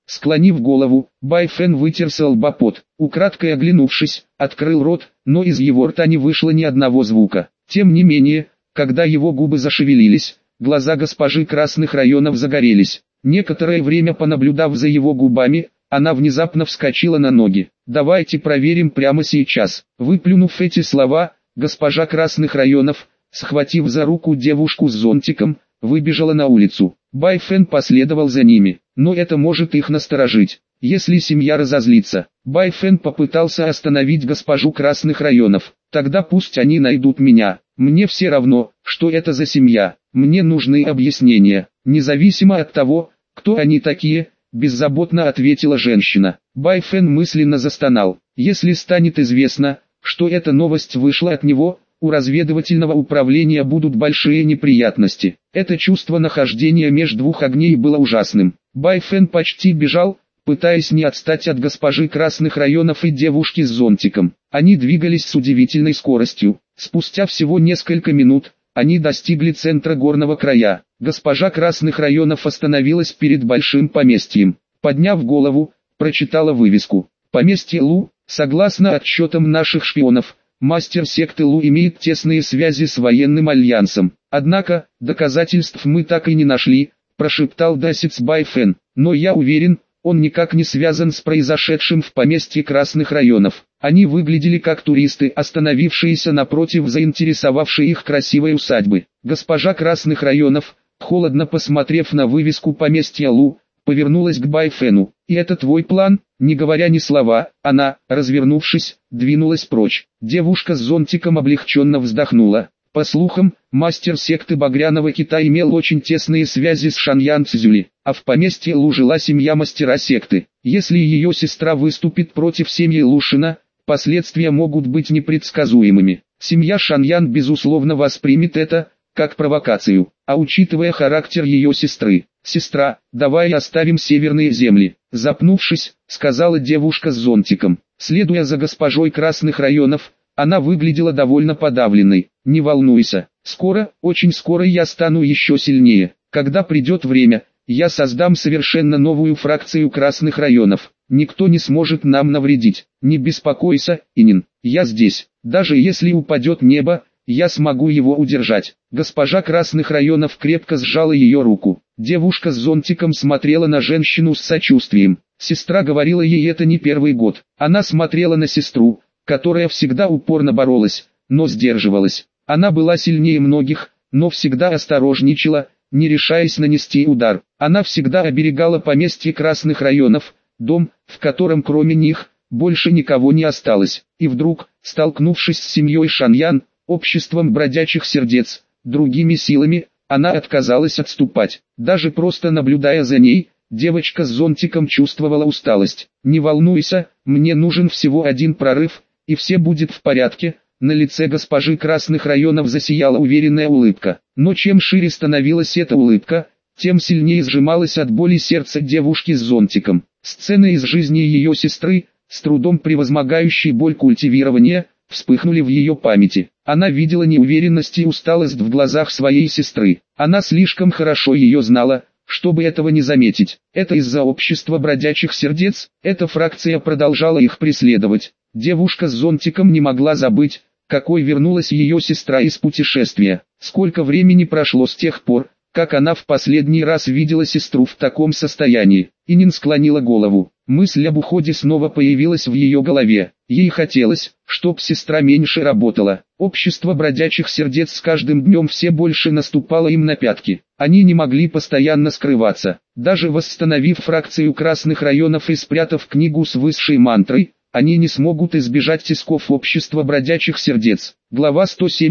Склонив голову, Бай Фэн вытер с лба пот. Украдкой оглянувшись, открыл рот, но из его рта не вышло ни одного звука. Тем не менее, когда его губы зашевелились, глаза госпожи Красных Районов загорелись. Некоторое время понаблюдав за его губами, она внезапно вскочила на ноги. «Давайте проверим прямо сейчас». Выплюнув эти слова, госпожа Красных Районов, схватив за руку девушку с зонтиком, выбежала на улицу. Бай Фэн последовал за ними, но это может их насторожить, если семья разозлится. Бай Фэн попытался остановить госпожу Красных Районов. «Тогда пусть они найдут меня. Мне все равно, что это за семья. Мне нужны объяснения, независимо от того, кто они такие», беззаботно ответила женщина. Бай Фэн мысленно застонал. Если станет известно, что эта новость вышла от него, у разведывательного управления будут большие неприятности. Это чувство нахождения между двух огней было ужасным. Бай Фэн почти бежал, пытаясь не отстать от госпожи Красных Районов и девушки с зонтиком. Они двигались с удивительной скоростью. Спустя всего несколько минут, они достигли центра горного края. Госпожа Красных Районов остановилась перед большим поместьем. Подняв голову, прочитала вывеску. «Поместье Лу, согласно отчетам наших шпионов, мастер секты Лу имеет тесные связи с военным альянсом. Однако, доказательств мы так и не нашли», прошептал Дасиц Бай Фэн. «Но я уверен, он никак не связан с произошедшим в поместье Красных Районов». Они выглядели как туристы, остановившиеся напротив заинтересовавшей их красивой усадьбы. Госпожа Красных Районов, холодно посмотрев на вывеску поместья Лу, повернулась к Бай Фэну. «И это твой план?» Не говоря ни слова, она, развернувшись, двинулась прочь. Девушка с зонтиком облегченно вздохнула. По слухам, мастер секты Багряного Кита имел очень тесные связи с Шаньян Цзюли, а в поместье Лу жила семья мастера секты. Если ее сестра выступит против семьи Лушина, последствия могут быть непредсказуемыми. Семья Шаньян безусловно воспримет это, как провокацию, а учитывая характер ее сестры. «Сестра, давай оставим северные земли», запнувшись, сказала девушка с зонтиком. Следуя за госпожой Красных Районов, она выглядела довольно подавленной. «Не волнуйся, скоро, очень скоро я стану еще сильнее. Когда придет время, я создам совершенно новую фракцию Красных Районов. Никто не сможет нам навредить. Не беспокойся, Инин, я здесь. Даже если упадет небо, я смогу его удержать». Госпожа Красных Районов крепко сжала ее руку. Девушка с зонтиком смотрела на женщину с сочувствием. Сестра говорила ей это не первый год. Она смотрела на сестру, которая всегда упорно боролась, но сдерживалась. Она была сильнее многих, но всегда осторожничала, не решаясь нанести удар. Она всегда оберегала поместье Красных Районов, дом, в котором кроме них, больше никого не осталось. И вдруг, столкнувшись с семьей Шаньян, обществом бродячих сердец, другими силами, она отказалась отступать. Даже просто наблюдая за ней, девочка с зонтиком чувствовала усталость. «Не волнуйся, мне нужен всего один прорыв, и все будет в порядке». На лице госпожи Красных Районов засияла уверенная улыбка. Но чем шире становилась эта улыбка, тем сильнее сжималось от боли сердце девушки с зонтиком. Сцены из жизни ее сестры, с трудом превозмогающей боль культивирования, вспыхнули в ее памяти. Она видела неуверенность и усталость в глазах своей сестры. Она слишком хорошо ее знала, чтобы этого не заметить. Это из-за общества бродячих сердец, эта фракция продолжала их преследовать. Девушка с зонтиком не могла забыть, какой вернулась ее сестра из путешествия. Сколько времени прошло с тех пор, как она в последний раз видела сестру в таком состоянии. Инин склонила голову. Мысль об уходе снова появилась в ее голове. Ей хотелось, чтоб сестра меньше работала. Общество бродячих сердец с каждым днем все больше наступало им на пятки. Они не могли постоянно скрываться. Даже восстановив фракцию Красных Районов и спрятав книгу с высшей мантрой, они не смогут избежать тисков общества бродячих сердец. Глава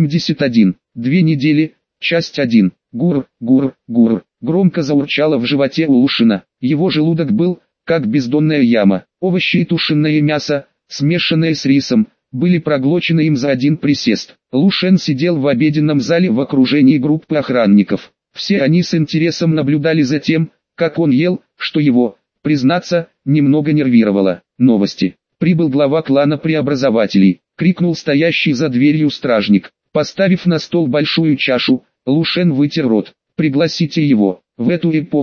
171. 2 недели. Часть 1. Гур, гур, гур. Громко заурчало в животе у Лушина. Его желудок был, как бездонная яма. Овощи и тушеное мясо, смешанное с рисом, были проглочены им за один присест. Лушен сидел в обеденном зале в окружении группы охранников. Все они с интересом наблюдали за тем, как он ел, что его, признаться, немного нервировало. Новости. Прибыл глава клана преобразователей, крикнул стоящий за дверью стражник. Поставив на стол большую чашу, Лушен вытер рот. Пригласите его. В эту эпоху,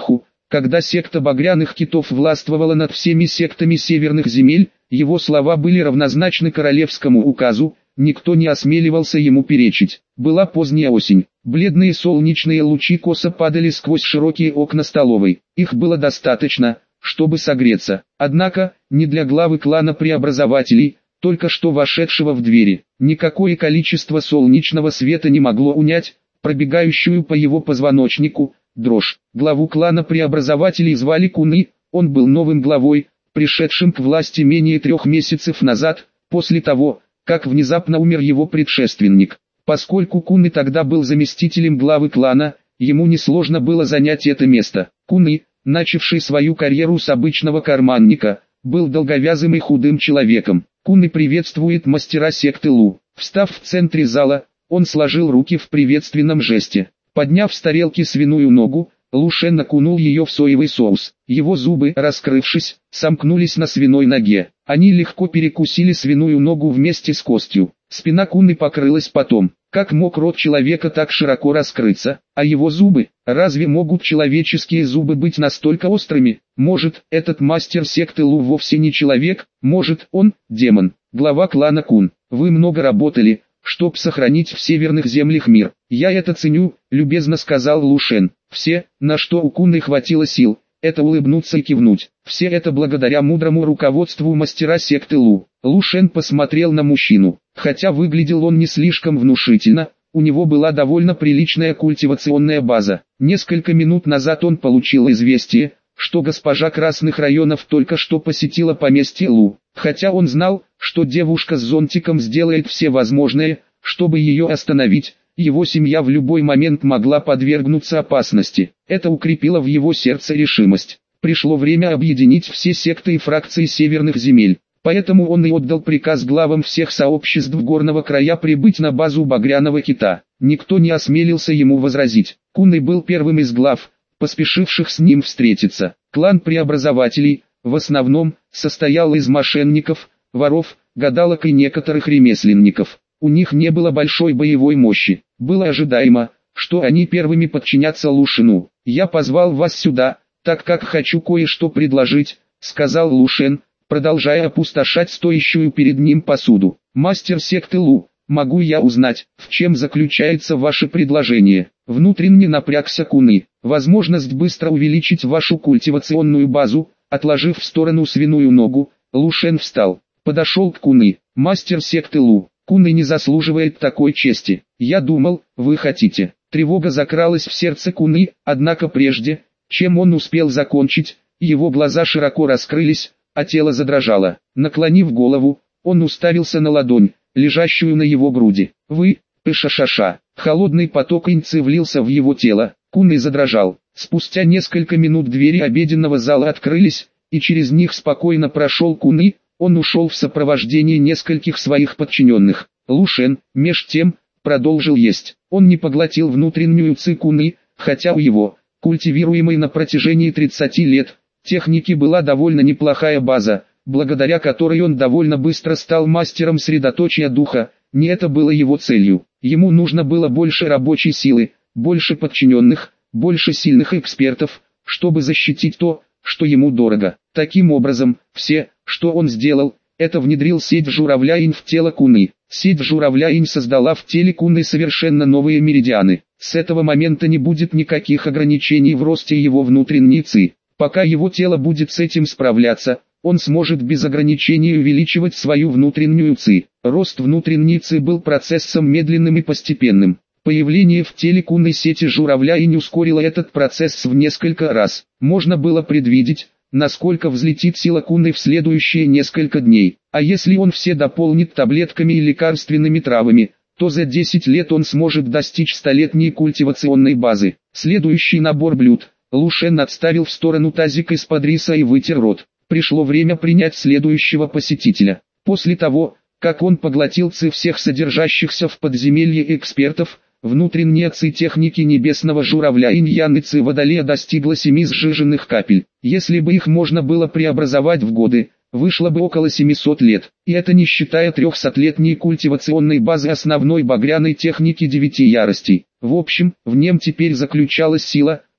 Когда секта багряных китов властвовала над всеми сектами северных земель, его слова были равнозначны королевскому указу, никто не осмеливался ему перечить. Была поздняя осень, бледные солнечные лучи косо падали сквозь широкие окна столовой, их было достаточно, чтобы согреться, однако, не для главы клана преобразователей, только что вошедшего в двери. Никакое количество солнечного света не могло унять пробегающую по его позвоночнику дрожь. Главу клана преобразователей звали Куны, он был новым главой, пришедшим к власти менее 3 месяцев назад, после того, как внезапно умер его предшественник. Поскольку Куны тогда был заместителем главы клана, ему несложно было занять это место. Куны, начавший свою карьеру с обычного карманника, был долговязым и худым человеком. Куны приветствует мастера секты Лу. Встав в центре зала, он сложил руки в приветственном жесте. Подняв с тарелки свиную ногу, Лу Шен окунул ее в соевый соус. Его зубы, раскрывшись, сомкнулись на свиной ноге. Они легко перекусили свиную ногу вместе с костью. Спина Куны покрылась потом. Как мог рот человека так широко раскрыться, а его зубы? Разве могут человеческие зубы быть настолько острыми? Может, этот мастер секты Лу вовсе не человек? Может, он демон? Глава клана Кун. Вы много работали, чтоб сохранить в северных землях мир. Я это ценю, любезно сказал Лу Шен. Все, на что у Куны хватило сил, это улыбнуться и кивнуть. Все это благодаря мудрому руководству мастера секты Лу. Лу Шен посмотрел на мужчину. Хотя выглядел он не слишком внушительно, у него была довольно приличная культивационная база. Несколько минут назад он получил известие, что госпожа Красных районов только что посетила поместье Лу. Хотя он знал, что девушка с зонтиком сделает все возможное, чтобы ее остановить, его семья в любой момент могла подвергнуться опасности. Это укрепило в его сердце решимость. Пришло время объединить все секты и фракции северных земель. Поэтому он и отдал приказ главам всех сообществ горного края прибыть на базу Багряного Кита. Никто не осмелился ему возразить. Куны был первым из глав, поспешивших с ним встретиться. Клан преобразователей, в основном, состоял из мошенников, воров, гадалок и некоторых ремесленников. У них не было большой боевой мощи. Было ожидаемо, что они первыми подчинятся Лу Шену. «Я позвал вас сюда, так как хочу кое-что предложить», — сказал Лу Шен, продолжая опустошать стоящую перед ним посуду. «Мастер секты Лу, могу я узнать, в чем заключается ваше предложение?» Внутренне напрягся Куны. «Возможность быстро увеличить вашу культивационную базу», отложив в сторону свиную ногу, Лу Шен встал. Подошел к Куны. «Мастер секты Лу, Куны не заслуживает такой чести. Я думал, вы хотите». Тревога закралась в сердце Куны, однако прежде, чем он успел закончить, его глаза широко раскрылись, а тело задрожало. Наклонив голову, он уставился на ладонь, лежащую на его груди. «Вы, пышашаша». Холодный поток иньци влился в его тело. Куны задрожал. Спустя несколько минут двери обеденного зала открылись, и через них спокойно прошел Куны. Он ушел в сопровождении нескольких своих подчиненных. Лу Шен, меж тем, продолжил есть. Он не поглотил внутреннюю ци Куны, хотя у его, культивируемой на протяжении 30 лет, техники была довольно неплохая база, благодаря которой он довольно быстро стал мастером средоточия духа. Не это было его целью. Ему нужно было больше рабочей силы, больше подчиненных, больше сильных экспертов, чтобы защитить то, что ему дорого. Таким образом, все, что он сделал, это внедрил сеть журавля-инь в тело Куны. Сеть журавля-инь создала в теле Куны совершенно новые меридианы. С этого момента не будет никаких ограничений в росте его внутренней ци. Пока его тело будет с этим справляться, он сможет без ограничений увеличивать свою внутреннюю ци. Рост внутренней ци был процессом медленным и постепенным. Появление в теле Куны сети журавля-инь ускорило этот процесс в несколько раз. Можно было предвидеть, насколько взлетит сила Куны в следующие несколько дней. А если он все дополнит таблетками и лекарственными травами, то за 10 лет он сможет достичь 100-летней культивационной базы. Следующий набор блюд. Лу Шен отставил в сторону тазик из-под риса и вытер рот. Пришло время принять следующего посетителя. После того, как он поглотил ци всех содержащихся в подземелье экспертов, внутренняя ци техники небесного журавля инь-ян и ци водолея достигла 7 сжиженных капель. Если бы их можно было преобразовать в годы, вышло бы около 700 лет. И это не считая 300-летней культивационной базы основной багряной техники 9 яростей. В общем, в нем теперь заключалась сила,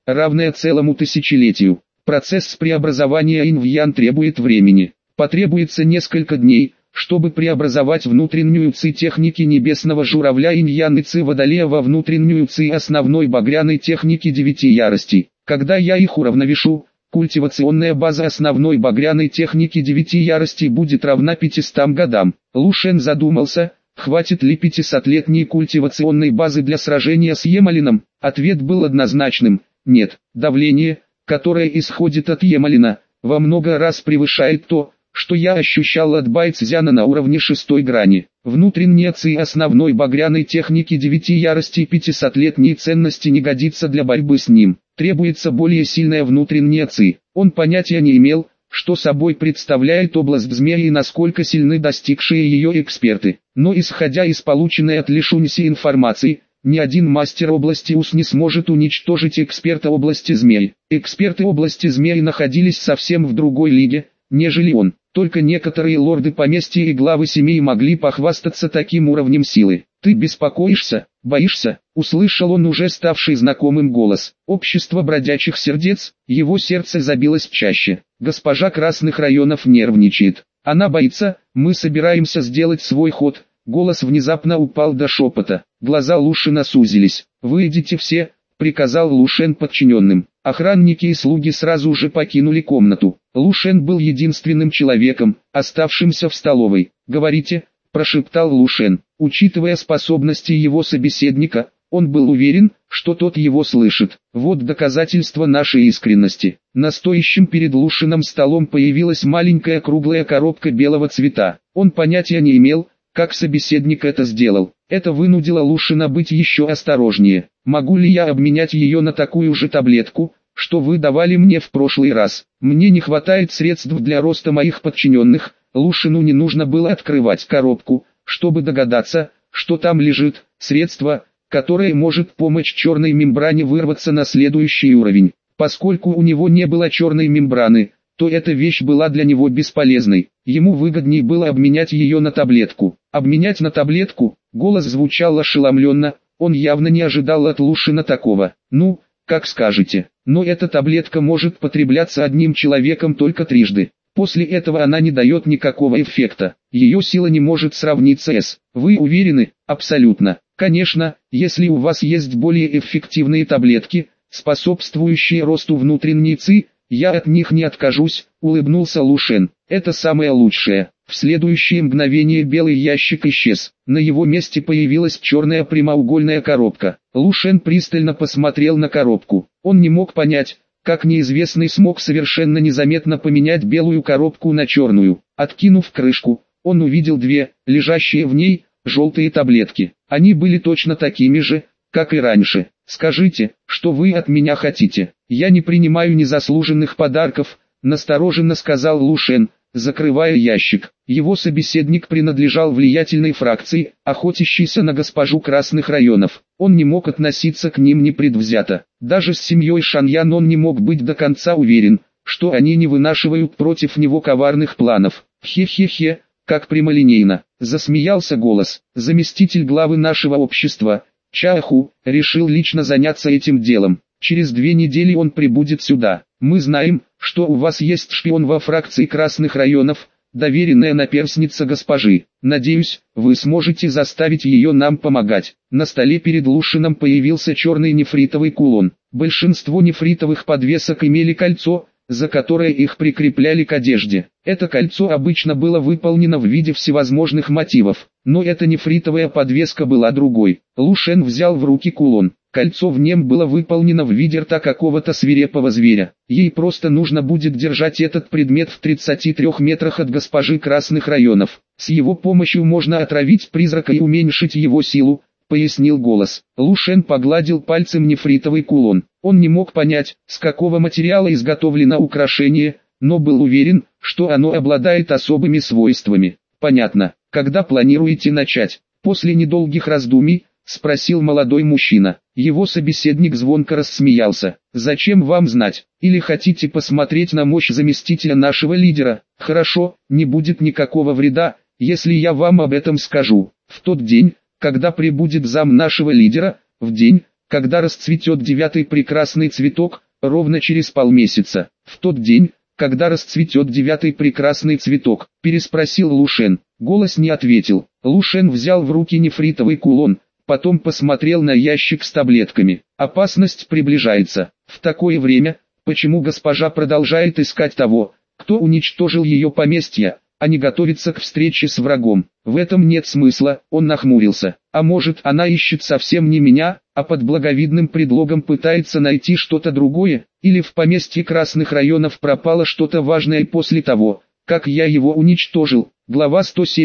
равное целому тысячелетию. Процесс преобразования инь в ян требует времени. Потребуется несколько дней, чтобы преобразовать внутреннюю ци техники небесного журавля инь-ян и ци водолея во внутреннюю ци основной багряной техники 9 яростей. Когда я их уравновешу, культивационная база основной багряной техники 9 яростей будет равна 500 годам. Лу Шен задумался, хватит ли 500-летней культивационной базы для сражения с Емалином. Ответ был однозначным: нет. Давление, которое исходит от Емалина, во много раз превышает то, что я ощущал от Байцзяна на уровне 6-й грани. Внутренняя ци основной багряной техники 9 яростей 500-летней ценности не годится для борьбы с ним. Требуется более сильная внутренняя ци. Он понятия не имел, что собой представляет область змеи и насколько сильны достигшие ее эксперты. Но исходя из полученной от Лишуньси информации, ни один мастер области УС не сможет уничтожить эксперта области змей. Эксперты области змей находились совсем в другой лиге, нежели он. Только некоторые лорды поместья и главы семей могли похвастаться таким уровнем силы. «Ты беспокоишься, боишься?» — услышал он уже ставший знакомым голос. «Общество бродячих сердец», его сердце забилось чаще. Госпожа Красных районов нервничает. Она боится, мы собираемся сделать свой ход. Голос внезапно упал до шепота. Глаза Лушина сузились. «Выйдите все», — приказал Лушен подчиненным. Охранники и слуги сразу же покинули комнату. Лушен был единственным человеком, оставшимся в столовой. «Говорите», — прошептал Лушен. Учитывая способности его собеседника, он был уверен, что тот его слышит. Вот доказательство нашей искренности. На стоящем перед Лушином столом появилась маленькая круглая коробка белого цвета. Он понятия не имел, как собеседник это сделал. Это вынудило Лушина быть еще осторожнее. «Могу ли я обменять ее на такую же таблетку, что вы давали мне в прошлый раз? Мне не хватает средств для роста моих подчиненных». Лушину не нужно было открывать коробку, чтобы догадаться, что там лежит средство, которое может помочь черной мембране вырваться на следующий уровень. Поскольку у него не было черной мембраны, то эта вещь была для него бесполезной. Ему выгоднее было обменять ее на таблетку. Обменять на таблетку? Голос звучал ошеломленно, он явно не ожидал от Лушина такого. «Ну, как скажете, но эта таблетка может потребляться одним человеком только трижды. После этого она не дает никакого эффекта. Ее сила не может сравниться с... Вы уверены? Абсолютно. Конечно, если у вас есть более эффективные таблетки, способствующие росту внутренней ци, я от них не откажусь», — улыбнулся Лушен. «Это самое лучшее». В следующее мгновение белый ящик исчез. На его месте появилась черная прямоугольная коробка. Лушен пристально посмотрел на коробку. Он не мог понять, как неизвестный смог совершенно незаметно поменять белую коробку на черную. Откинув крышку, он увидел две, лежащие в ней, желтые таблетки. Они были точно такими же, как и раньше. «Скажите, что вы от меня хотите? Я не принимаю незаслуженных подарков», — настороженно сказал Лушен, закрывая ящик. Его собеседник принадлежал влиятельной фракции, охотящейся на госпожу Красных районов. Он не мог относиться к ним непредвзято. Даже с семьей Шаньян он не мог быть до конца уверен, что они не вынашивают против него коварных планов. «Хе-хе-хе, как прямолинейно», — засмеялся голос. «Заместитель главы нашего общества, Чаху, решил лично заняться этим делом. Через 2 недели он прибудет сюда. Мы знаем, что у вас есть шпион во фракции Красных районов, доверенная наперсница госпожи. Надеюсь, вы сможете заставить ее нам помогать». На столе перед Лушином появился черный нефритовый кулон. Большинство нефритовых подвесок имели кольцо, за которое их прикрепляли к одежде. Это кольцо обычно было выполнено в виде всевозможных мотивов, но эта нефритовая подвеска была другой. Лушен взял в руки кулон. Кольцо в нем было выполнено в виде рта какого-то свирепого зверя. Ей просто нужно будет держать этот предмет в 33 метрах от госпожи Красных районов. С его помощью можно отравить призрака и уменьшить его силу, пояснил голос. Лушен погладил пальцем нефритовый кулон. Он не мог понять, с какого материала изготовлено украшение, но был уверен, что оно обладает особыми свойствами. «Понятно. Когда планируете начать?» После недолгих раздумий, спросил молодой мужчина. Его собеседник звонко рассмеялся. «Зачем вам знать? Или хотите посмотреть на мощь заместителя нашего лидера? Хорошо, не будет никакого вреда, если я вам об этом скажу. В тот день, когда прибудет зам нашего лидера, в день, когда расцветет 9-й прекрасный цветок, ровно через полмесяца. В тот день, когда расцветет 9-й прекрасный цветок, переспросил Лушен. Голос не ответил. Лушен взял в руки нефритовый кулон, потом посмотрел на ящик с таблетками. Опасность приближается. В такое время, почему госпожа продолжает искать того, кто уничтожил ее поместье, а не готовится к встрече с врагом? В этом нет смысла, он нахмурился. А может, она ищет совсем не меня, а под благовидным предлогом пытается найти что-то другое, или в поместье Красных районов пропало что-то важное после того, как я его уничтожил. Глава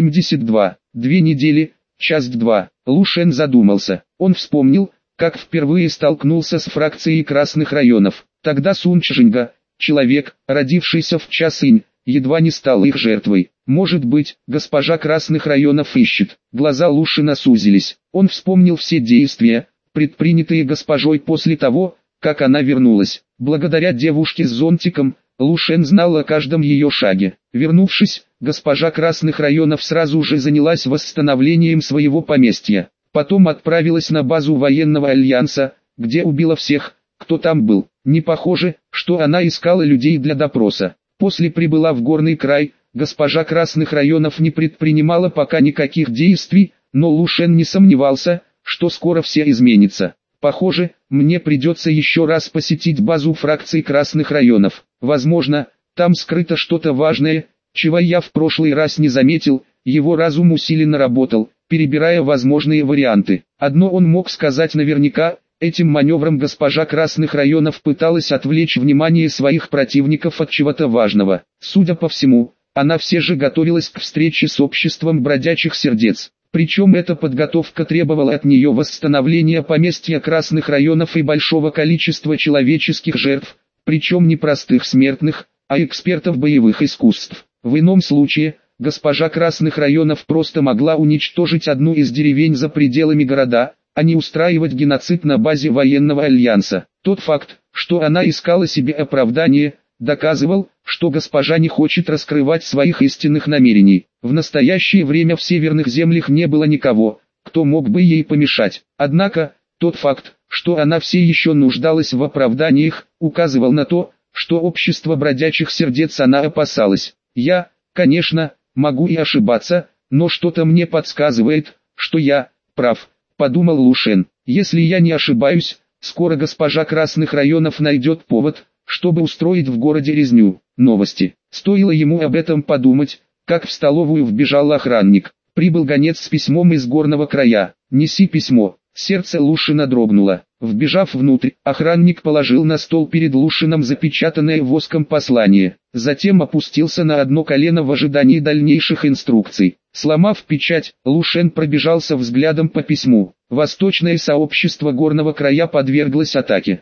172. 2 недели, часть 2. Лушен задумался. Он вспомнил, как впервые столкнулся с фракцией Красных районов. Тогда Сун Чжинга, человек, родившийся в час инь, едва не стал их жертвой. Может быть, госпожа Красных районов ищет. Глаза Лушена сузились. Он вспомнил все действия, предпринятые госпожой после того, как она вернулась. Благодаря девушке с зонтиком, Лушен знал о каждом ее шаге. Вернувшись, госпожа Красных районов сразу же занялась восстановлением своего поместья. Потом отправилась на базу военного альянса, где убила всех, кто там был. Не похоже, что она искала людей для допроса. После прибыла в горный край, госпожа Красных районов не предпринимала пока никаких действий, но Лушен не сомневался, что скоро все изменится. Похоже, мне придется еще раз посетить базу фракций Красных районов. Возможно, там скрыто что-то важное, чего я в прошлый раз не заметил. Его разум усиленно работал, перебирая возможные варианты. Одно он мог сказать наверняка: этим маневром госпожа Красных районов пыталась отвлечь внимание своих противников от чего-то важного. Судя по всему, она все же готовилась к встрече с обществом бродячих сердец. Причем эта подготовка требовала от нее восстановления поместья Красных районов и большого количества человеческих жертв, причем не простых смертных, а экспертов боевых искусств. В ином случае, госпожа Красных районов просто могла уничтожить одну из деревень за пределами города, а не устраивать геноцид на базе военного альянса. Тот факт, что она искала себе оправдание, доказывал, что госпожа не хочет раскрывать своих истинных намерений. В настоящее время в северных землях не было никого, кто мог бы ей помешать. Однако, тот факт, что она все еще нуждалась в оправданиях, указывал на то, что общество бродячих сердец она опасалась. Я, конечно, могу и ошибаться, но что-то мне подсказывает, что я прав, подумал Лушен. Если я не ошибаюсь, скоро госпожа Красных районов найдет повод, чтобы устроить в городе резню. Новости. Стоило ему об этом подумать, как в столовую вбежал охранник. Прибыл гонец с письмом из горного края. «Неси письмо». Сердце Лушина дрогнуло. Вбежав внутрь, охранник положил на стол перед Лушином запечатанное воском послание. Затем опустился на одно колено в ожидании дальнейших инструкций. Сломав печать, Лушен пробежался взглядом по письму. Восточное сообщество горного края подверглось атаке.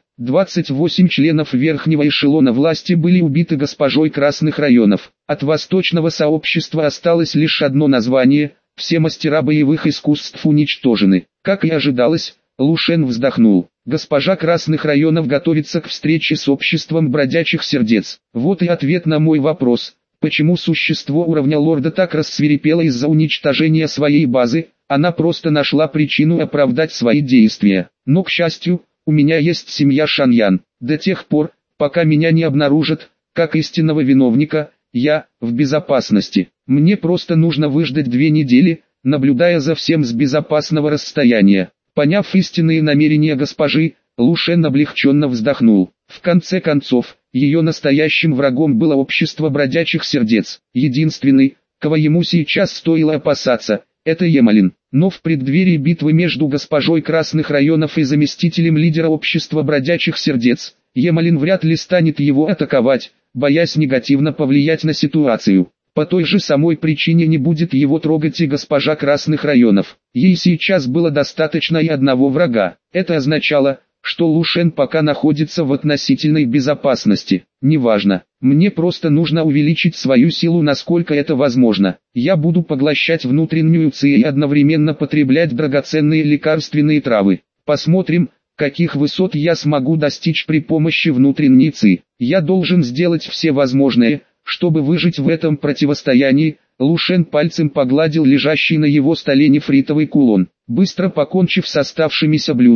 28 членов верхнего эшелона власти были убиты госпожой Красных районов. От восточного сообщества осталось лишь одно название: все мастера боевых искусств уничтожены. Как и ожидалось, Лушен вздохнул. Госпожа Красных районов готовится к встрече с обществом бродячих сердец. Вот и ответ на мой вопрос, почему существо уровня лорда так рассвирепело из-за уничтожения своей базы. Она просто нашла причину оправдать свои действия. Но, к счастью, у меня есть семья Шаньян. До тех пор, пока меня не обнаружат, как истинного виновника, я в безопасности. Мне просто нужно выждать 2 недели, наблюдая за всем с безопасного расстояния. Поняв истинные намерения госпожи, Лушен облегченно вздохнул. В конце концов, ее настоящим врагом было общество бродячих сердец. Единственный, кого ему сейчас стоило опасаться, это Емалин. Но в преддверии битвы между госпожой Красных районов и заместителем лидера общества бродячих сердец, Емалин вряд ли станет его атаковать, боясь негативно повлиять на ситуацию. По той же самой причине не будет его трогать и госпожа Красных районов. Ей сейчас было достаточно и одного врага. Это означало, что Лушен пока находится в относительной безопасности. Неважно, мне просто нужно увеличить свою силу, насколько это возможно. Я буду поглощать внутреннюю ци и одновременно потреблять драгоценные лекарственные травы. Посмотрим, каких высот я смогу достичь при помощи внутренней ци. Я должен сделать все возможное, чтобы выжить в этом противостоянии. Лушен пальцем погладил лежащий на его столе нефритовый кулон. Быстро покончив с оставшимися блюдами,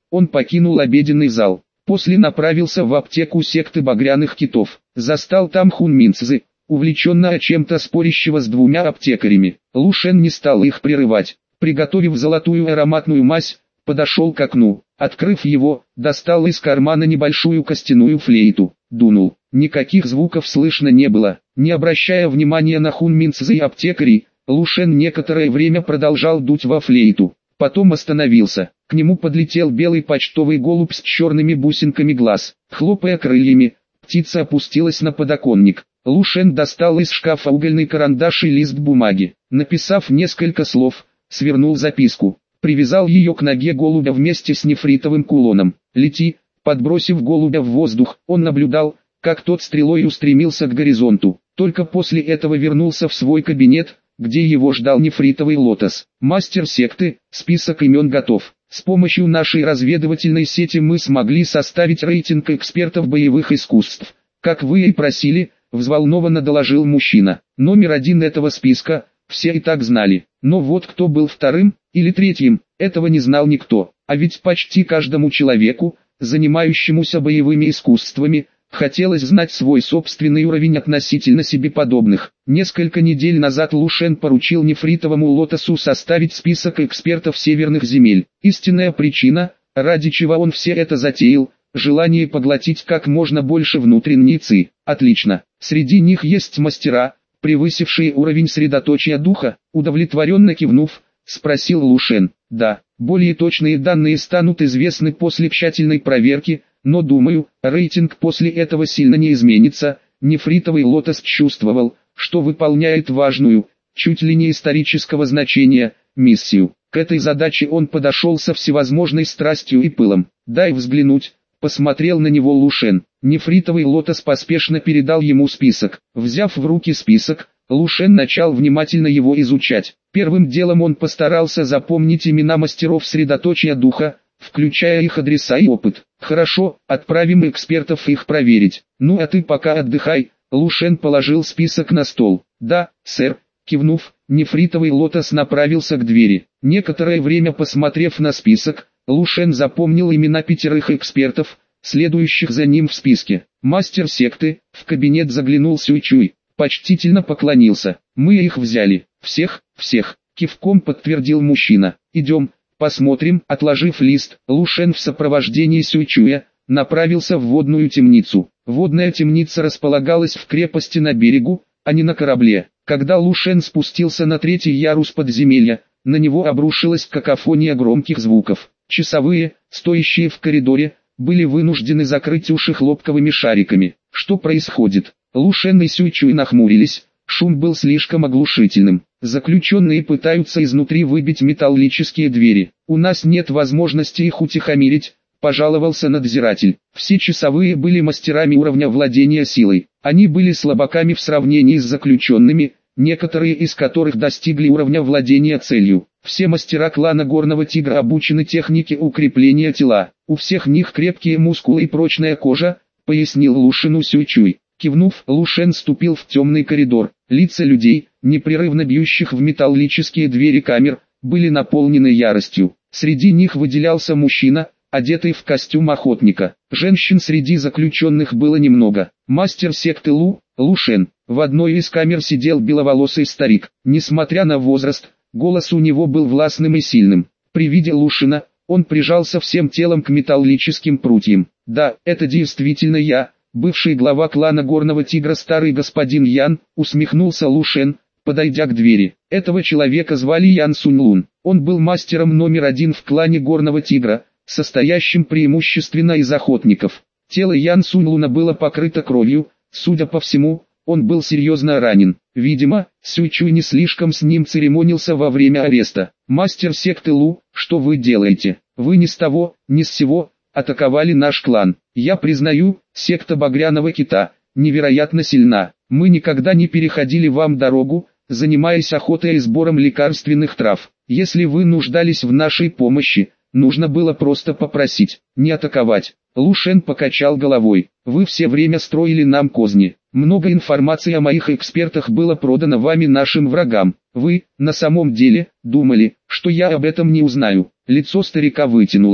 он покинул обеденный зал. После направился в аптеку секты Багряных Китов. Застал там Хун Минцзы, увлеченно чем-то спорящего с двумя аптекарями. Лу Шен не стал их прерывать. Приготовив золотую ароматную мазь, подошел к окну. Открыв его, достал из кармана небольшую костяную флейту. Дунул. Никаких звуков слышно не было. Не обращая внимания на Хун Минцзы и аптекарей, Лу Шен некоторое время продолжал дуть во флейту. Потом остановился. К нему подлетел белый почтовый голубь с черными бусинками глаз. Хлопая крыльями, птица опустилась на подоконник. Лу Шен достал из шкафа угольный карандаш и лист бумаги. Написав несколько слов, свернул записку. Привязал ее к ноге голубя вместе с нефритовым кулоном. «Лети!» Подбросив голубя в воздух, он наблюдал, как тот стрелой устремился к горизонту. Только после этого вернулся в свой кабинет, где его ждал нефритовый лотос. «Мастер секты, список имен готов. С помощью нашей разведывательной сети мы смогли составить рейтинг экспертов боевых искусств. Как вы и просили», взволнованно доложил мужчина. «Номер один этого списка, все и так знали. Но вот кто был вторым или третьим, этого не знал никто. А ведь почти каждому человеку, занимающемуся боевыми искусствами, хотелось знать свой собственный уровень относительно себе подобных. Несколько недель назад Лу Шен поручил нефритовому лотосу составить список экспертов северных земель. Истинная причина, ради чего он все это затеял, желание поглотить как можно больше внутренней ци. Отлично. Среди них есть мастера, превысившие уровень средоточия духа. Удовлетворенно кивнув, спросил Лу Шен. Да, более точные данные станут известны после тщательной проверки, но думаю, рейтинг после этого сильно не изменится. Нефритовый лотос чувствовал, что выполняет важную, чуть ли не исторического значения, миссию. К этой задаче он подошел со всевозможной страстью и пылом. «Дай взглянуть», — посмотрел на него Лу Шен. Нефритовый лотос поспешно передал ему список. Взяв в руки список, Лу Шен начал внимательно его изучать. Первым делом он постарался запомнить имена мастеров средоточия духа, включая их адреса и опыт. «Хорошо, отправим экспертов их проверить. Ну а ты пока отдыхай», — Лу Шен положил список на стол. «Да, сэр», — кивнув, нефритовый лотос направился к двери. Некоторое время посмотрев на список, Лу Шен запомнил имена 5 экспертов, следующих за ним в списке. Мастер секты, в кабинет заглянул Сюй Чуй, почтительно поклонился. «Мы их взяли. Всех», кивком подтвердил мужчина. «Идем, посмотрим». Отложив лист, Лу Шен в сопровождении Сюй Чуя направился в водную темницу. Водная темница располагалась в крепости на берегу, а не на корабле. Когда Лу Шен спустился на 3-й ярус подземелья, на него обрушилась какофония громких звуков. Часовые, стоящие в коридоре, были вынуждены закрыть уши хлопковыми шариками. Что происходит? Лу Шен и Сюй Чуй нахмурились, шум был слишком оглушительным. Заключенные пытаются изнутри выбить металлические двери. «У нас нет возможности их утихомирить», — пожаловался надзиратель. Все часовые были мастерами уровня владения силой. Они были слабаками в сравнении с заключенными, некоторые из которых достигли уровня владения целью. Все мастера клана Горного Тигра обучены технике укрепления тела. У всех них крепкие мускулы и прочная кожа, пояснил Лу Шену Сюй Чуй. Кивнув, Лу Шен ступил в темный коридор. Лица людей, непрерывно бьющих в металлические двери камер, были наполнены яростью. Среди них выделялся мужчина, одетый в костюм охотника. Женщин среди заключенных было немного. Мастер секты Лу Шен. В одной из камер сидел беловолосый старик. Несмотря на возраст, голос у него был властным и сильным. При виде Лу Шена, он прижался всем телом к металлическим прутьям. «Да, это действительно я, бывший глава клана Горного Тигра старый господин Ян», усмехнулся Лу Шен, подойдя к двери. Этого человека звали Ян Сунь Лун. Он был мастером номер 1 в клане Горного Тигра, состоящим преимущественно из охотников. Тело Ян Сунь Луна было покрыто кровью, судя по всему, он был серьезно ранен. Видимо, Сюй Чуй не слишком с ним церемонился во время ареста. «Мастер секты Лу, что вы делаете? Вы ни с того, ни с сего атаковали наш клан. Я признаю, секта Багряного Кита невероятно сильна. Мы никогда не переходили вам дорогу, занимаясь охотой и сбором лекарственных трав. Если вы нуждались в нашей помощи, нужно было просто попросить, не атаковать». Лу Шен покачал головой. «Вы все время строили нам козни. Много информации о моих экспертах было продано вами нашим врагам. Вы, на самом деле, думали, что я об этом не узнаю». Лицо старика вытянулось.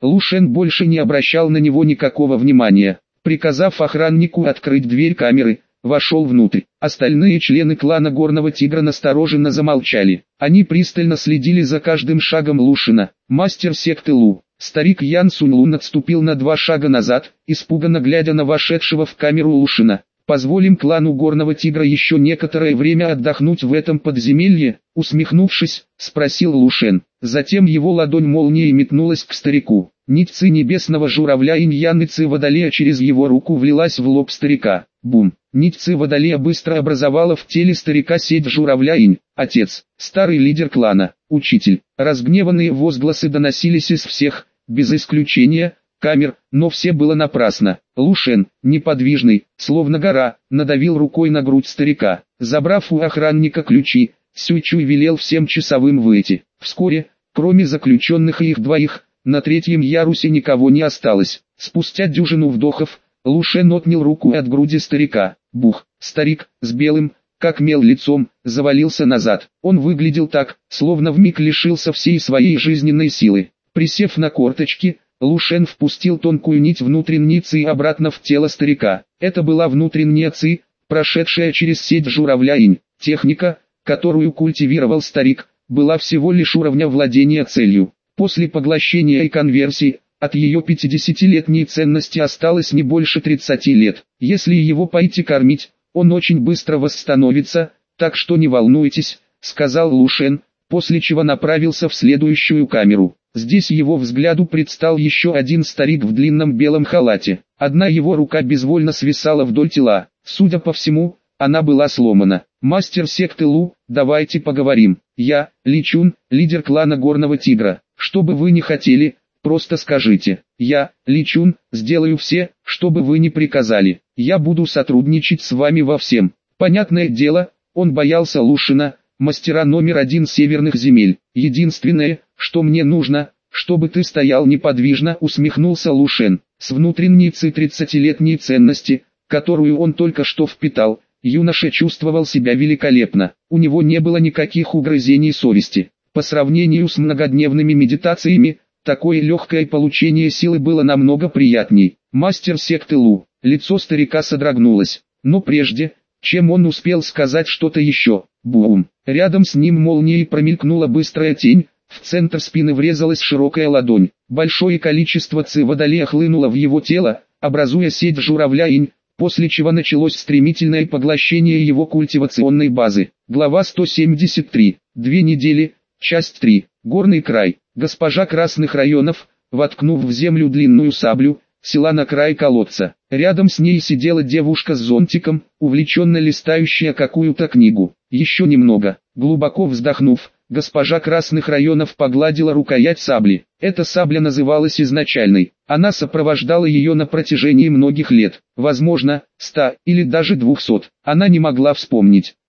Лу Шен больше не обращал на него никакого внимания. Приказав охраннику открыть дверь камеры, вошел внутрь. Остальные члены клана Горного Тигра настороженно замолчали. Они пристально следили за каждым шагом Лушина. Мастер секты Лу, старик Ян Сунь Лун, отступил на 2 шага назад, испуганно глядя на вошедшего в камеру Лушина. «Позволим клану Горного Тигра еще некоторое время отдохнуть в этом подземелье?» Усмехнувшись, спросил Лу Шен. Затем его ладонь молнией метнулась к старику. Нить ци небесного журавля инь-ян и ци водолея через его руку влилась в лоб старика. Бум! Нить ци водолея быстро образовала в теле старика сеть журавля инь. Отец, старый лидер клана, учитель. Разгневанные возгласы доносились из всех, без исключения, камер, но все было напрасно. Лу Шен, неподвижный, словно гора, надавил рукой на грудь старика. Забрав у охранника ключи, Сюй Чуй велел всем часовым выйти. Вскоре, кроме заключенных и их двоих, на 3-м ярусе никого не осталось. Спустя дюжину вдохов, Лу Шен отнял руку от груди старика. Бух! Старик, с белым, как мел лицом, завалился назад. Он выглядел так, словно вмиг лишился всей своей жизненной силы. Присев на корточки, Лу Шен впустил тонкую нить внутренней ци обратно в тело старика. Это была внутренняя ци, прошедшая через сеть журавля инь. Техника, которую культивировал старик, была всего лишь уровня владения целью. После поглощения и конверсии, от ее 50-летней ценности осталось не больше 30 лет. Если его пойти кормить, он очень быстро восстановится, так что не волнуйтесь, сказал Лу Шен, после чего направился в следующую камеру. Здесь его взгляду предстал еще один старик в длинном белом халате. Одна его рука безвольно свисала вдоль тела. Судя по всему, она была сломана. «Мастер секты Лу, давайте поговорим. Я, Ли Чун, лидер клана Горного Тигра. Что бы вы ни хотели, просто скажите. Я, Ли Чун, сделаю все, что бы вы ни приказали. Я буду сотрудничать с вами во всем». Понятное дело, он боялся Лушина, мастера номер 1 северных земель. «Единственное, что мне нужно, чтобы ты стоял неподвижно», усмехнулся Лу Шен. С внутренней ци 30-летней ценности, которую он только что впитал, юноша чувствовал себя великолепно. У него не было никаких угрызений совести. По сравнению с многодневными медитациями, такое легкое получение силы было намного приятней. Мастер секты Лу, лицо старика содрогнулось. Но прежде, чем он успел сказать что-то еще, бум! Рядом с ним молнией промелькнула быстрая тень, в центр спины врезалась широкая ладонь. Большое количество ци водолея хлынуло в его тело, образуя сеть журавля инь, после чего началось стремительное поглощение его культивационной базы. Глава 173. 2 недели. Часть 3. Горный край. Госпожа Красных районов, воткнув в землю длинную саблю, села на край колодца. Рядом с ней сидела девушка с зонтиком, увлеченно листающая какую-то книгу. Еще немного. Глубоко вздохнув, госпожа Красных районов погладила рукоять сабли. Эта сабля называлась изначальной. Она сопровождала ее на протяжении многих лет, возможно, 100 или даже 200. Она не могла вспомнить,